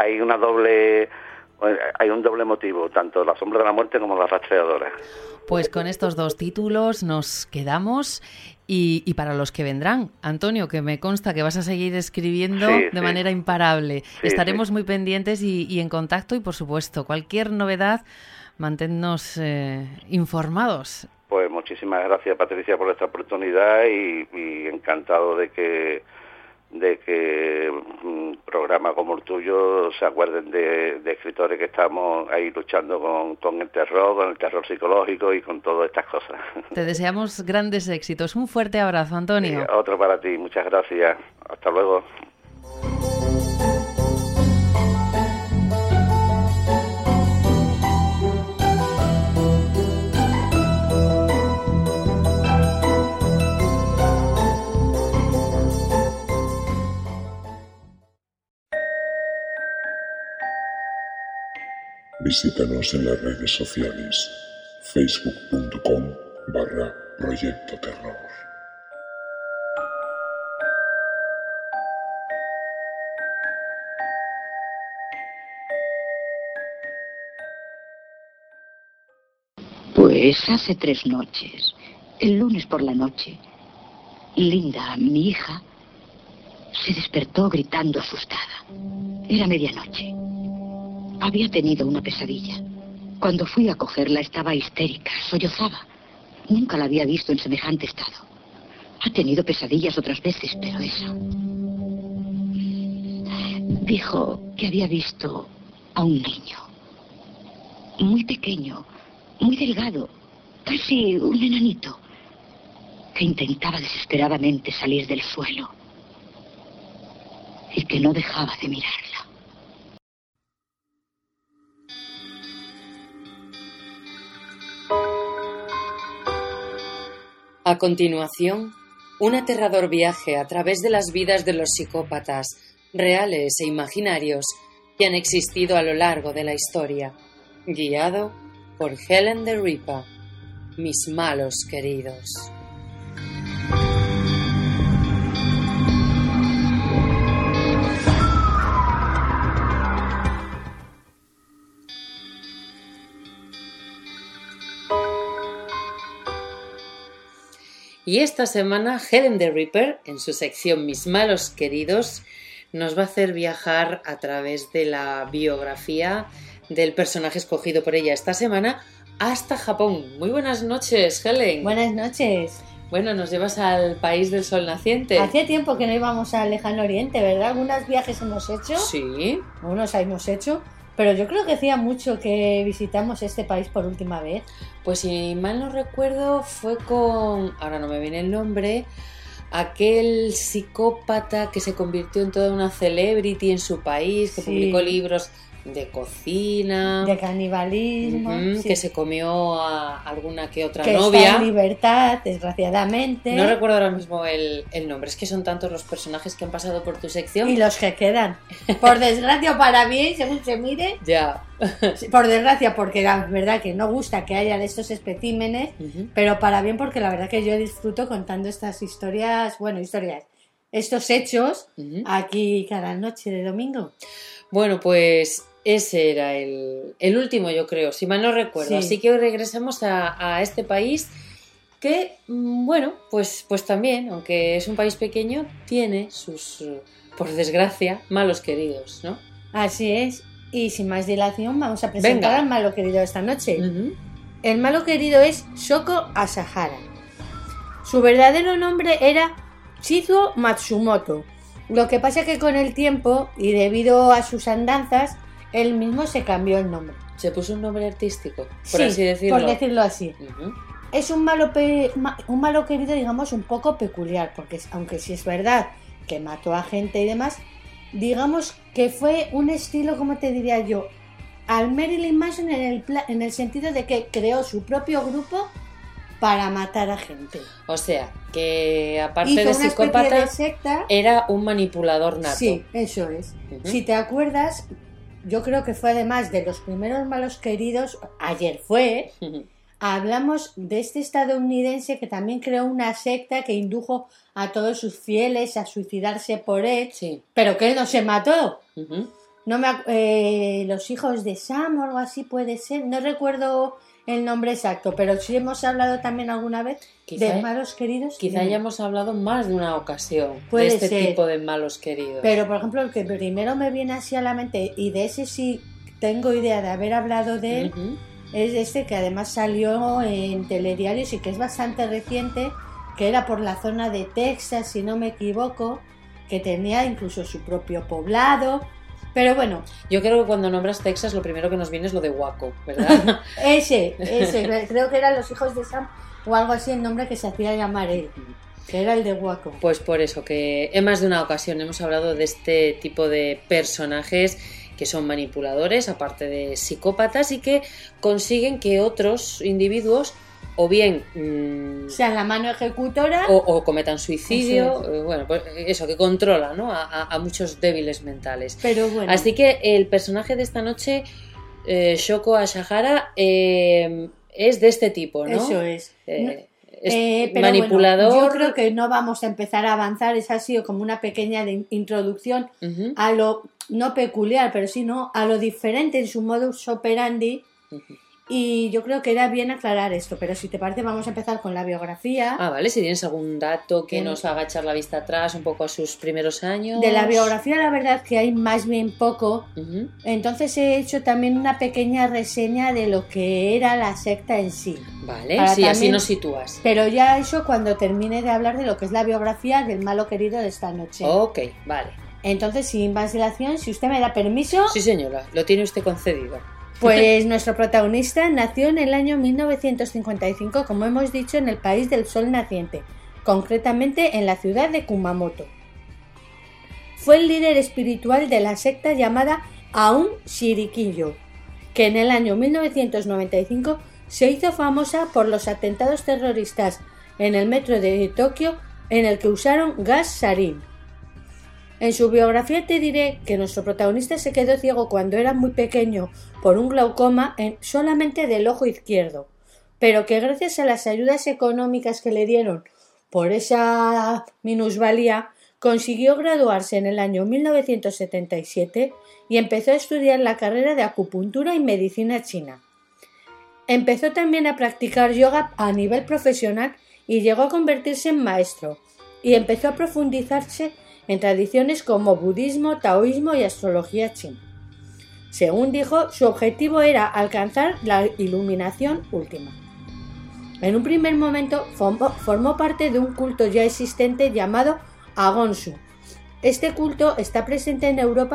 doble motivo, tanto La sombra de la muerte como La rastreadora. Pues con estos dos títulos nos quedamos y para los que vendrán, Antonio, que me consta que vas a seguir escribiendo de manera imparable. Estaremos muy pendientes y en contacto y, por supuesto, cualquier novedad, manténnos informados. Pues muchísimas gracias, Patricia, por esta oportunidad y encantado de que programas como el tuyo se acuerden de escritores que estamos ahí luchando con el terror psicológico y con todas estas cosas. Te deseamos grandes éxitos. Un fuerte abrazo, Antonio. Otro para ti. Muchas gracias. Hasta luego. Visítanos en las redes sociales, facebook.com/Proyecto Terror. Pues hace 3 noches, el lunes por la noche, Linda, mi hija, se despertó gritando asustada. Era medianoche. Había tenido una pesadilla. Cuando fui a cogerla estaba histérica, sollozaba. Nunca la había visto en semejante estado. Ha tenido pesadillas otras veces, pero esa... Dijo que había visto a un niño. Muy pequeño, muy delgado, casi un enanito, que intentaba desesperadamente salir del suelo y que no dejaba de mirarla. A continuación, un aterrador viaje a través de las vidas de los psicópatas, reales e imaginarios, que han existido a lo largo de la historia, guiado por Helen the Reaper, mis malos queridos. Y esta semana Helen the Reaper, en su sección Mis malos queridos, nos va a hacer viajar a través de la biografía del personaje escogido por ella esta semana hasta Japón. Muy buenas noches, Helen. Buenas noches. Bueno, nos llevas al país del sol naciente. Hacía tiempo que no íbamos al lejano oriente, ¿verdad? ¿Algunos viajes hemos hecho? Sí. Unos hemos hecho. Pero yo creo que hacía mucho que visitamos este país por última vez. Pues si mal no recuerdo fue con, ahora no me viene el nombre, aquel psicópata que se convirtió en toda una celebrity en su país, que publicó libros de cocina, de canibalismo, que se comió a alguna que otra que novia. Está en libertad, desgraciadamente. No recuerdo ahora mismo el nombre, es que son tantos los personajes que han pasado por tu sección. Y los que quedan. Por desgracia o para bien, según se mire. Ya. Por desgracia, porque la verdad que no gusta que haya de estos especímenes, pero para bien porque la verdad que yo disfruto contando estas historias, estos hechos aquí cada noche de domingo. Bueno, pues ese era el último, yo creo, si mal no recuerdo. Sí. Así que hoy regresamos a este país que, bueno, pues también, aunque es un país pequeño, tiene sus, por desgracia, malos queridos, ¿no? Así es. Y sin más dilación vamos a presentar al malo querido de esta noche. El malo querido es Shoko Asahara. Su verdadero nombre era Shizuo Matsumoto. Lo que pasa es que con el tiempo y debido a sus andanzas, él mismo se cambió el nombre. Se puso un nombre artístico, por así decirlo. Por decirlo así. Es un malo querido, digamos, un poco peculiar, porque aunque sí es verdad que mató a gente y demás, digamos que fue un estilo, como te diría yo, al Marilyn Manson en el sentido de que creó su propio grupo para matar a gente. O sea, que aparte de psicópata, de secta, era un manipulador nato. Sí, eso es. Si te acuerdas, yo creo que fue además de los primeros malos queridos, ayer fue, hablamos de este estadounidense que también creó una secta que indujo a todos sus fieles a suicidarse por él, pero que él no se mató. No los hijos de Sam o algo así puede ser, no recuerdo el nombre exacto, pero sí hemos hablado también alguna vez de malos queridos. Quizá hayamos hablado más de una ocasión de este tipo de malos queridos. Pero, por ejemplo, el que primero me viene así a la mente, y de ese sí tengo idea de haber hablado de él, es este que además salió en telediarios y que es bastante reciente, que era por la zona de Texas, si no me equivoco, que tenía incluso su propio poblado. Pero bueno. Yo creo que cuando nombras Texas lo primero que nos viene es lo de Waco, ¿verdad? ese, creo que eran los hijos de Sam o algo así el nombre que se hacía llamar él, que era el de Waco. Pues por eso, que en más de una ocasión hemos hablado de este tipo de personajes que son manipuladores, aparte de psicópatas, y que consiguen que otros individuos o bien sean la mano ejecutora o cometan suicidio, bueno, pues eso, que controla, ¿no? a muchos débiles mentales. Pero bueno. Así que el personaje de esta noche, Shoko Asahara, es de este tipo, ¿no? Eso es. Pero manipulador. Bueno, yo creo que no vamos a empezar a avanzar, esa ha sido como una pequeña introducción a lo no peculiar, pero sí no a lo diferente en su modus operandi. Y yo creo que era bien aclarar esto, pero si te parece vamos a empezar con la biografía. Vale, si tienes algún dato que nos haga echar la vista atrás un poco a sus primeros años. De la biografía la verdad que hay más bien poco, entonces he hecho también una pequeña reseña de lo que era la secta en sí. Vale, sí, también, así nos sitúas. Pero ya eso cuando termine de hablar de lo que es la biografía del malo querido de esta noche. Ok, vale. Entonces, sin más dilación, si usted me da permiso... Sí señora, lo tiene usted concedido. Pues nuestro protagonista nació en el año 1955, como hemos dicho, en el país del sol naciente, concretamente en la ciudad de Kumamoto. Fue el líder espiritual de la secta llamada Aum Shirikinyo, que en el año 1995 se hizo famosa por los atentados terroristas en el metro de Tokio en el que usaron gas sarín. En su biografía te diré que nuestro protagonista se quedó ciego cuando era muy pequeño por un glaucoma solamente del ojo izquierdo, pero que gracias a las ayudas económicas que le dieron por esa minusvalía, consiguió graduarse en el año 1977 y empezó a estudiar la carrera de acupuntura y medicina china. Empezó también a practicar yoga a nivel profesional y llegó a convertirse en maestro, y empezó a profundizarse en tradiciones como budismo, taoísmo y astrología china. Según dijo, su objetivo era alcanzar la iluminación última. En un primer momento formó parte de un culto ya existente llamado Agonsu. Este culto está presente en Europa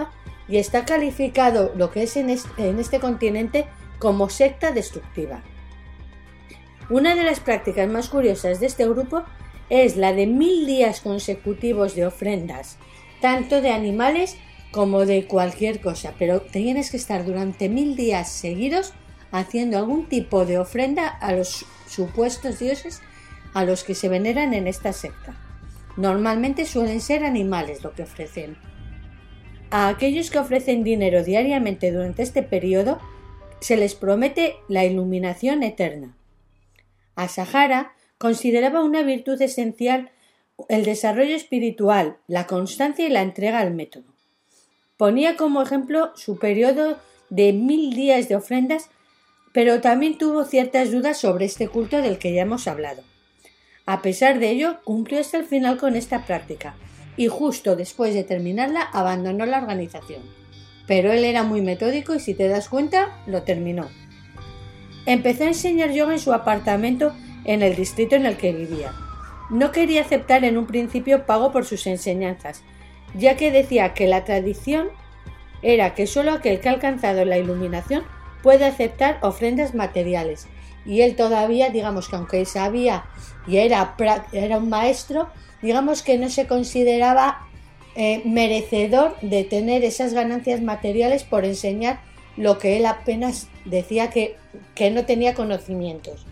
y está calificado lo que es en este continente como secta destructiva. Una de las prácticas más curiosas de este grupo es la de 1000 días consecutivos de ofrendas, tanto de animales como de cualquier cosa, pero tienes que estar durante 1000 días seguidos haciendo algún tipo de ofrenda a los supuestos dioses a los que se veneran en esta secta. Normalmente suelen ser animales lo que ofrecen. A aquellos que ofrecen dinero diariamente durante este periodo se les promete la iluminación eterna. Asahara consideraba una virtud esencial el desarrollo espiritual, la constancia y la entrega al método. Ponía como ejemplo su periodo de 1000 días de ofrendas, pero también tuvo ciertas dudas sobre este culto del que ya hemos hablado. A pesar de ello, cumplió hasta el final con esta práctica y justo después de terminarla abandonó la organización. Pero él era muy metódico y si te das cuenta, lo terminó. Empezó a enseñar yoga en su apartamento en el distrito en el que vivía. No quería aceptar en un principio pago por sus enseñanzas, ya que decía que la tradición era que solo aquel que ha alcanzado la iluminación puede aceptar ofrendas materiales. Y él todavía, digamos que aunque sabía y era un maestro, digamos que no se consideraba merecedor de tener esas ganancias materiales por enseñar lo que él apenas decía que no tenía conocimientos.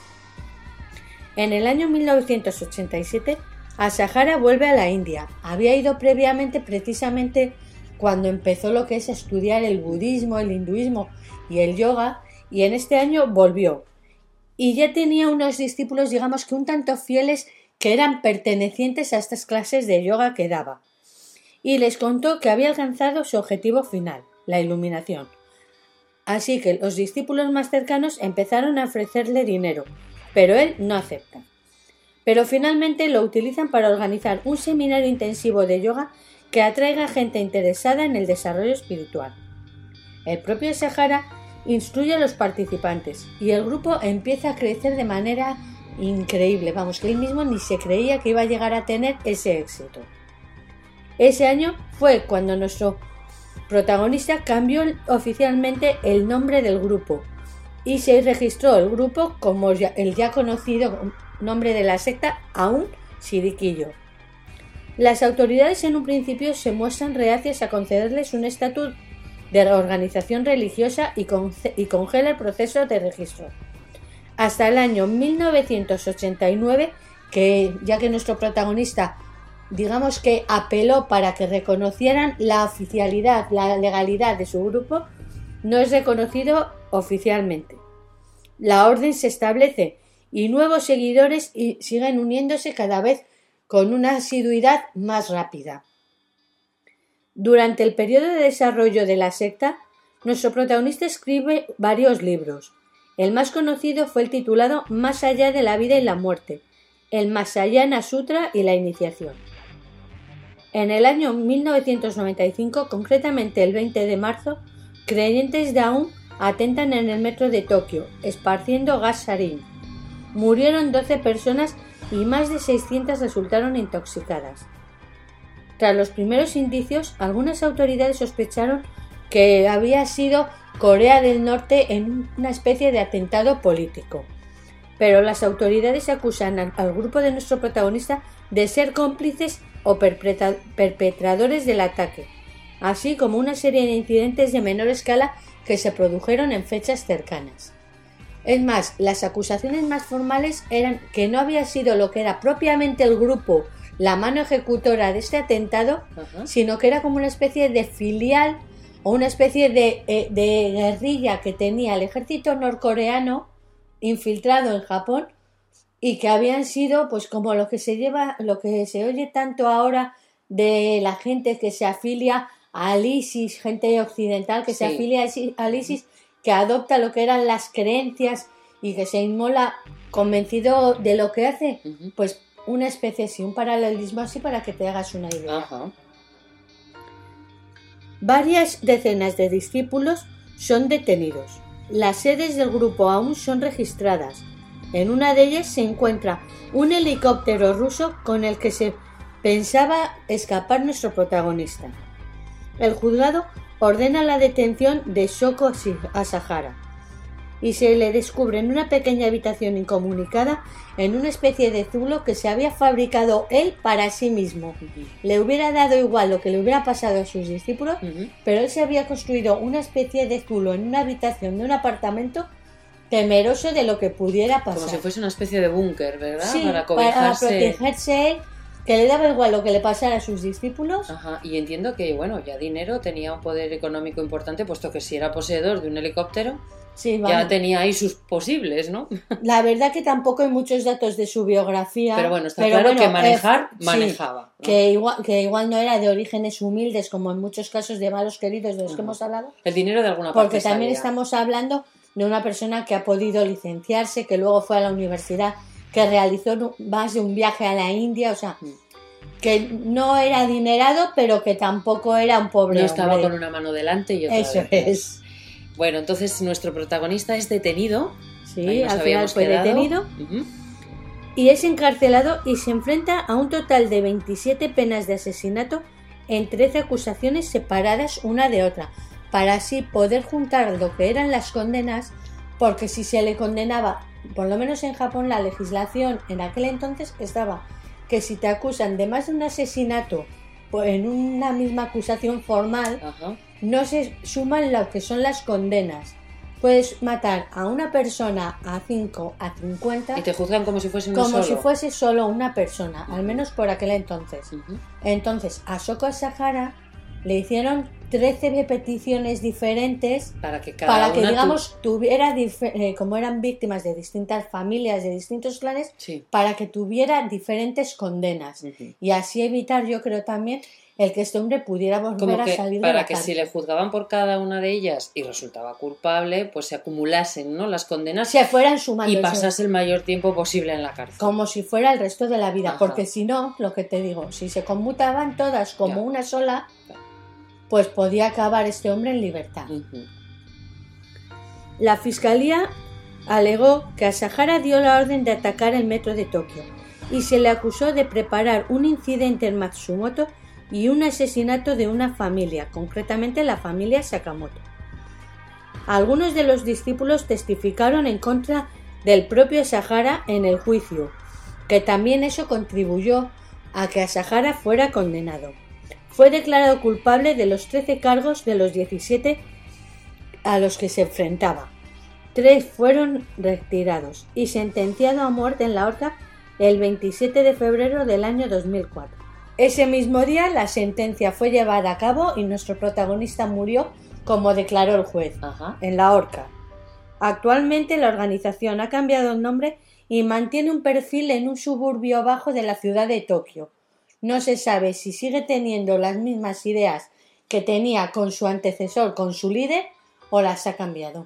En el año 1987, Asahara vuelve a la India. Había ido previamente precisamente cuando empezó lo que es estudiar el budismo, el hinduismo y el yoga, y en este año volvió. Y ya tenía unos discípulos, digamos que un tanto fieles, que eran pertenecientes a estas clases de yoga que daba. Y les contó que había alcanzado su objetivo final, la iluminación. Así que los discípulos más cercanos empezaron a ofrecerle dinero, pero él no acepta. Pero finalmente lo utilizan para organizar un seminario intensivo de yoga que atraiga a gente interesada en el desarrollo espiritual. El propio Asahara instruye a los participantes y el grupo empieza a crecer de manera increíble. Vamos, que él mismo ni se creía que iba a llegar a tener ese éxito. Ese año fue cuando nuestro protagonista cambió oficialmente el nombre del grupo y se registró el grupo como el ya conocido nombre de la secta, Aum Siriquillo. Las autoridades en un principio se muestran reacias a concederles un estatus de organización religiosa y congela el proceso de registro. Hasta el año 1989, ya que nuestro protagonista, digamos que apeló para que reconocieran la oficialidad, la legalidad de su grupo, no es reconocido oficialmente. La orden se establece y nuevos seguidores siguen uniéndose cada vez con una asiduidad más rápida. Durante el periodo de desarrollo de la secta, nuestro protagonista escribe varios libros. El más conocido fue el titulado Más allá de la vida y la muerte, el Mahayana Sutra y la iniciación. En el año 1995, concretamente el 20 de marzo, creyentes de Aum atentan en el metro de Tokio, esparciendo gas sarín. Murieron 12 personas y más de 600 resultaron intoxicadas. Tras los primeros indicios, algunas autoridades sospecharon que había sido Corea del Norte en una especie de atentado político. Pero las autoridades acusan al grupo de nuestro protagonista de ser cómplices o perpetradores del ataque, así como una serie de incidentes de menor escala que se produjeron en fechas cercanas. Es más, las acusaciones más formales eran que no había sido lo que era propiamente el grupo la mano ejecutora de este atentado, sino que era como una especie de filial o una especie de guerrilla que tenía el ejército norcoreano infiltrado en Japón y que habían sido pues como lo que se oye tanto ahora de la gente que se afilia al ISIS, gente occidental que se afilia al ISIS, que adopta lo que eran las creencias y que se inmola convencido de lo que hace, pues una especie así, un paralelismo así para que te hagas una idea. Varias decenas de discípulos son detenidos. Las sedes del grupo aún son registradas. En una de ellas se encuentra un helicóptero ruso con el que se pensaba escapar nuestro protagonista. El juzgado ordena la detención de Shoko Asahara y se le descubre en una pequeña habitación incomunicada en una especie de zulo que se había fabricado él para sí mismo. Le hubiera dado igual lo que le hubiera pasado a sus discípulos, pero él se había construido una especie de zulo en una habitación de un apartamento temeroso de lo que pudiera pasar. Como si fuese una especie de búnker, ¿verdad? Sí, para cobijarse. para protegerse él, que le daba igual lo que le pasara a sus discípulos. Ajá, y entiendo que, bueno, ya dinero, tenía un poder económico importante, puesto que si era poseedor de un helicóptero, sí, ya tenía ahí sus posibles, ¿no? La verdad que tampoco hay muchos datos de su biografía. Pero bueno, está claro que manejaba. ¿no? Que igual no era de orígenes humildes, como en muchos casos de malos queridos de los que hemos hablado. El dinero de alguna parte porque también estamos hablando de una persona que ha podido licenciarse, que luego fue a la universidad, que realizó más de un viaje a la India, o sea, que no era adinerado, pero que tampoco era un pobre hombre. No estaba con una mano delante y otra Eso detrás. es. Bueno, entonces nuestro protagonista es detenido. Sí, al final fue detenido. Y es encarcelado y se enfrenta a un total de 27 penas de asesinato en 13 acusaciones separadas una de otra, para así poder juntar lo que eran las condenas, porque si se le condenaba, por lo menos en Japón la legislación en aquel entonces estaba que si te acusan de más de un asesinato en una misma acusación formal, no se suman lo que son las condenas. Puedes matar a una persona a 5, a 50... Y te juzgan como si fuese uno como solo. si fuese solo una persona, al menos por aquel entonces. Entonces, a Shoko Asahara le hicieron 13 peticiones diferentes para que cada una digamos, tuviera, como eran víctimas de distintas familias, de distintos clanes, para que tuviera diferentes condenas. Y así evitar, yo creo también, el que este hombre pudiera volver a salir de la para que cárcel. si le juzgaban por cada una de ellas y resultaba culpable, pues se acumulasen, ¿no?, las condenas, se fueran sumando, y pasase el mayor tiempo posible en la cárcel. Como si fuera el resto de la vida, porque si no, lo que te digo, si se conmutaban todas como una sola, pues podía acabar este hombre en libertad. La fiscalía alegó que Asahara dio la orden de atacar el metro de Tokio y se le acusó de preparar un incidente en Matsumoto y un asesinato de una familia, concretamente la familia Sakamoto. Algunos de los discípulos testificaron en contra del propio Asahara en el juicio, que también eso contribuyó a que Asahara fuera condenado. Fue declarado culpable de los 13 cargos de los 17 a los que se enfrentaba. 3 fueron retirados y sentenciado a muerte en la horca el 27 de febrero del año 2004. Ese mismo día la sentencia fue llevada a cabo y nuestro protagonista murió como declaró el juez, en la horca. Actualmente la organización ha cambiado el nombre y mantiene un perfil en un suburbio bajo de la ciudad de Tokio. No se sabe si sigue teniendo las mismas ideas que tenía con su antecesor, con su líder, o las ha cambiado.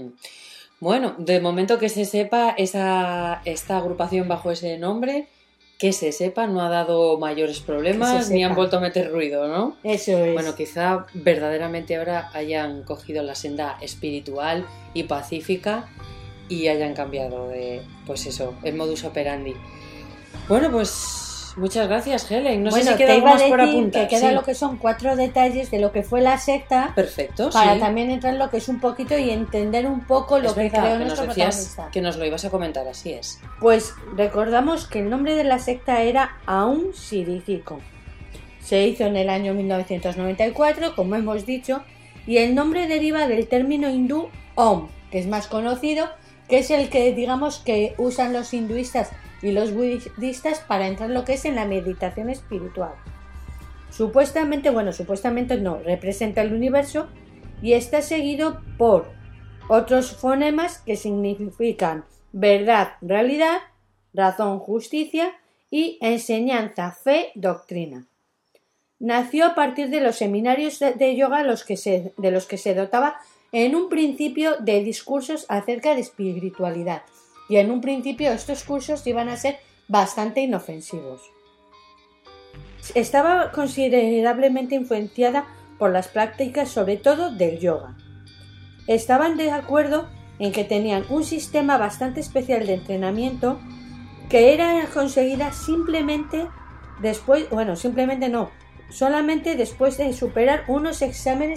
Bueno, de momento que se sepa, esta agrupación bajo ese nombre, que se sepa, no ha dado mayores problemas ni han vuelto a meter ruido, ¿no? Eso es. Bueno, quizá verdaderamente ahora hayan cogido la senda espiritual y pacífica y hayan cambiado de, pues eso, el modus operandi. Bueno, pues muchas gracias, Helen. No sé si queda algo más por apuntar. Que queda lo que son 4 detalles de lo que fue la secta. Perfecto, para también entrar en lo que es un poquito y entender un poco lo que creó nuestro protagonista. Que nos lo ibas a comentar, así es. Pues recordamos que el nombre de la secta era Aum Shinrikyo. Se hizo en el año 1994, como hemos dicho, y el nombre deriva del término hindú Om, que es más conocido, que es el que digamos que usan los hinduistas y los budistas para entrar en lo que es en la meditación espiritual. Supuestamente no, representa el universo y está seguido por otros fonemas que significan verdad, realidad, razón, justicia y enseñanza, fe, doctrina. Nació a partir de los seminarios de yoga de los que se dotaba en un principio de discursos acerca de espiritualidad. Y en un principio estos cursos iban a ser bastante inofensivos. Estaba considerablemente influenciada por las prácticas, sobre todo del yoga. Estaban de acuerdo en que tenían un sistema bastante especial de entrenamiento que era conseguida solamente después de superar unos exámenes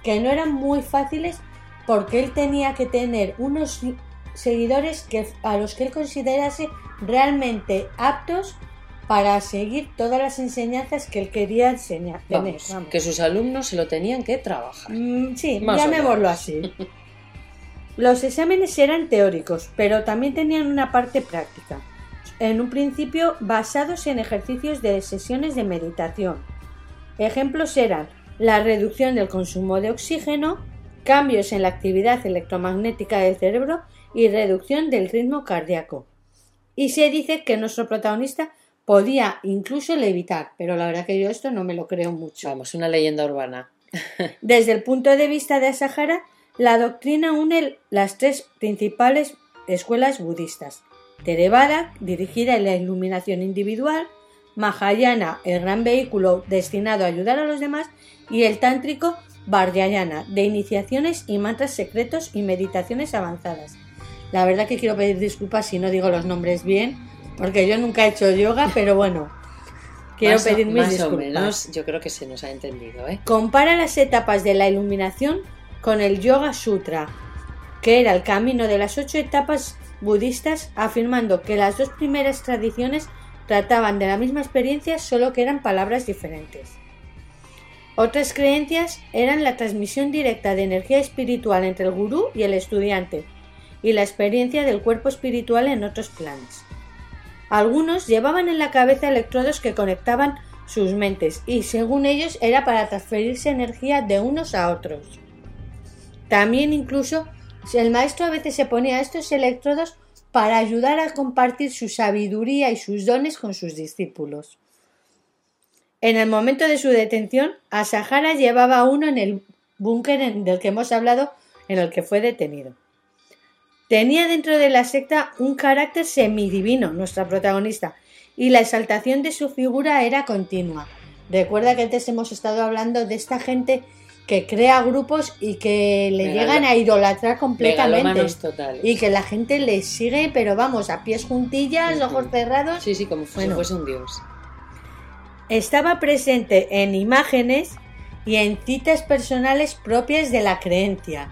que no eran muy fáciles porque él tenía que tener unos seguidores a los que él considerase realmente aptos para seguir todas las enseñanzas que él quería enseñar. Vamos. Que sus alumnos se lo tenían que trabajar. Sí, llamémoslo así. Los exámenes eran teóricos, pero también tenían una parte práctica. En un principio basados en ejercicios de sesiones de meditación. Ejemplos eran la reducción del consumo de oxígeno, cambios en la actividad electromagnética del cerebro y reducción del ritmo cardíaco. Y se dice que nuestro protagonista podía incluso levitar, pero la verdad que yo esto no me lo creo mucho. Vamos, una leyenda urbana. Desde el punto de vista de Asahara, la doctrina une las tres principales escuelas budistas: Theravada, dirigida a la iluminación individual; Mahayana, el gran vehículo destinado a ayudar a los demás; y el tántrico Vajrayana, de iniciaciones y mantras secretos y meditaciones avanzadas. La verdad que quiero pedir disculpas si no digo los nombres bien, porque yo nunca he hecho yoga, pero bueno, quiero pedir mis disculpas. Más o menos, yo creo que se nos ha entendido, ¿eh? Compara las etapas de la iluminación con el Yoga Sutra, que era el camino de las 8 etapas budistas, afirmando que las dos primeras tradiciones trataban de la misma experiencia, solo que eran palabras diferentes. Otras creencias eran la transmisión directa de energía espiritual entre el gurú y el estudiante, y la experiencia del cuerpo espiritual en otros planes. Algunos llevaban en la cabeza electrodos que conectaban sus mentes, y según ellos era para transferirse energía de unos a otros. También incluso el maestro a veces se ponía estos electrodos para ayudar a compartir su sabiduría y sus dones con sus discípulos. En el momento de su detención, Asahara llevaba uno en el búnker del que hemos hablado, en el que fue detenido. Tenía dentro de la secta un carácter semidivino, nuestra protagonista, y la exaltación de su figura era continua. Recuerda que antes hemos estado hablando de esta gente que crea grupos y que le llegan a idolatrar completamente, y que la gente le sigue, pero vamos, a pies juntillas, ojos cerrados. Sí, como si fuese un dios. Estaba presente en imágenes y en citas personales propias de la creencia.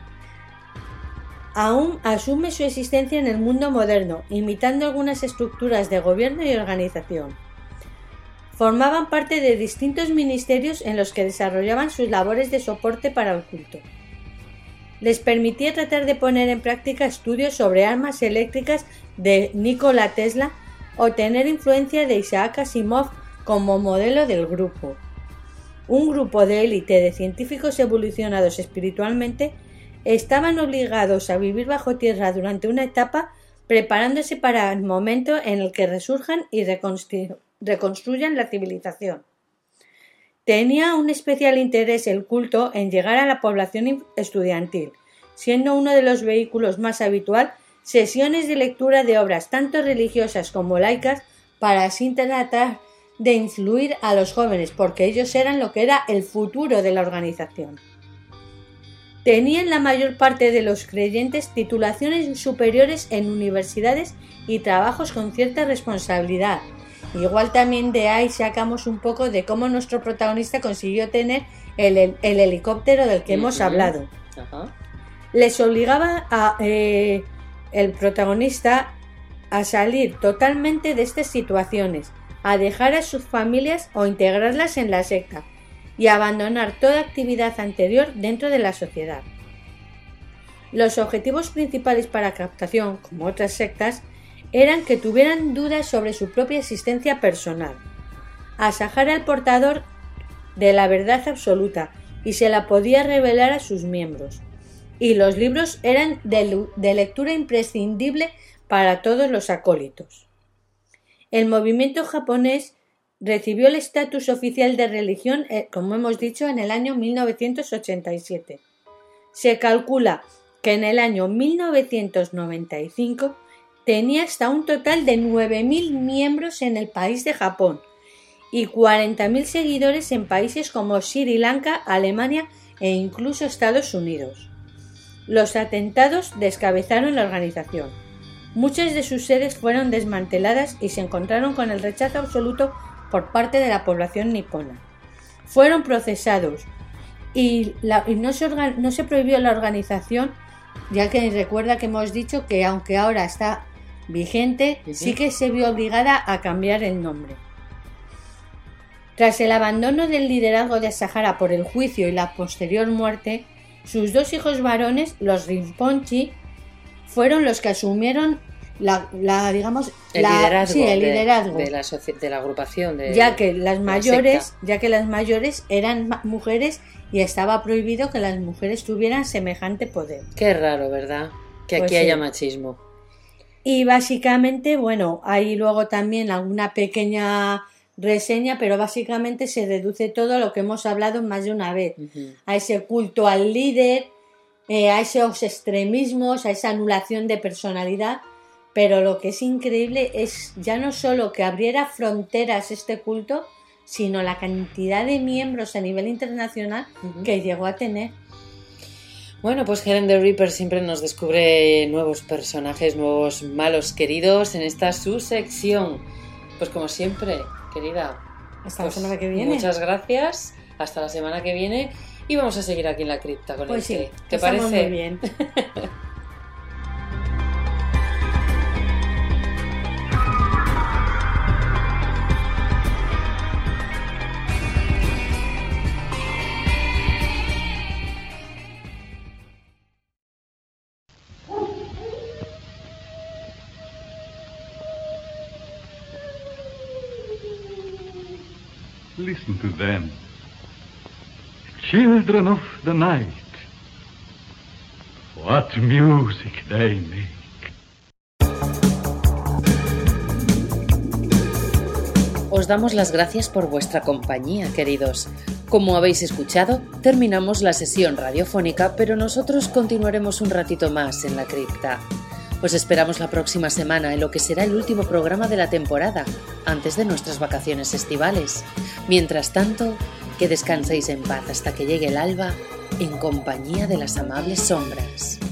Aún asume su existencia en el mundo moderno, imitando algunas estructuras de gobierno y organización. Formaban parte de distintos ministerios en los que desarrollaban sus labores de soporte para el culto. Les permitía tratar de poner en práctica estudios sobre armas eléctricas de Nikola Tesla o tener influencia de Isaac Asimov como modelo del grupo. Un grupo de élite de científicos evolucionados espiritualmente estaban obligados a vivir bajo tierra durante una etapa, preparándose para el momento en el que resurjan y reconstruyan la civilización. Tenía un especial interés el culto en llegar a la población estudiantil, siendo uno de los vehículos más habitual sesiones de lectura de obras tanto religiosas como laicas, para así tratar de influir a los jóvenes, porque ellos eran lo que era el futuro de la organización. Tenían la mayor parte de los creyentes titulaciones superiores en universidades y trabajos con cierta responsabilidad. Igual también de ahí sacamos un poco de cómo nuestro protagonista consiguió tener el helicóptero del que hemos hablado. Les obligaba el protagonista a salir totalmente de estas situaciones, a dejar a sus familias o integrarlas en la secta y abandonar toda actividad anterior dentro de la sociedad. Los objetivos principales para captación, como otras sectas, eran que tuvieran dudas sobre su propia existencia personal. Asahara el portador de la verdad absoluta y se la podía revelar a sus miembros. Y los libros eran de lectura imprescindible para todos los acólitos. El movimiento japonés recibió el estatus oficial de religión, como hemos dicho, en el año 1987. Se calcula que en el año 1995 tenía hasta un total de 9.000 miembros en el país de Japón y 40.000 seguidores en países como Sri Lanka, Alemania e incluso Estados Unidos. Los atentados descabezaron la organización. Muchas de sus sedes fueron desmanteladas y se encontraron con el rechazo absoluto por parte de la población nipona. Fueron procesados y no se prohibió la organización, ya que recuerda que hemos dicho que aunque ahora está vigente, sí que se vio obligada a cambiar el nombre. Tras el abandono del liderazgo de Asahara por el juicio y la posterior muerte, sus 2 hijos varones, los Rinpoche, fueron los que asumieron el liderazgo de la agrupación, ya que las mayores eran mujeres y estaba prohibido que las mujeres tuvieran semejante poder. Qué raro, ¿verdad? Que Pues aquí haya sí. machismo. Y básicamente, bueno, hay luego también alguna pequeña reseña, pero básicamente se reduce todo a lo que hemos hablado más de una vez, a ese culto al líder, a esos extremismos, a esa anulación de personalidad. Pero lo que es increíble es ya no solo que abriera fronteras este culto, sino la cantidad de miembros a nivel internacional que llegó a tener. Bueno, pues Helen the Reaper siempre nos descubre nuevos personajes, nuevos malos queridos en esta su sección. Pues como siempre, querida. Hasta la semana que viene. Muchas gracias. Hasta la semana que viene. Y vamos a seguir aquí en la cripta con Pues sí, ¿Te estamos parece? muy bien. Listen to them. Children of the night. What music they make. Os damos las gracias por vuestra compañía, queridos. Como habéis escuchado, terminamos la sesión radiofónica, pero nosotros continuaremos un ratito más en la cripta. Os esperamos la próxima semana en lo que será el último programa de la temporada, antes de nuestras vacaciones estivales. Mientras tanto, que descanséis en paz hasta que llegue el alba, en compañía de las amables sombras.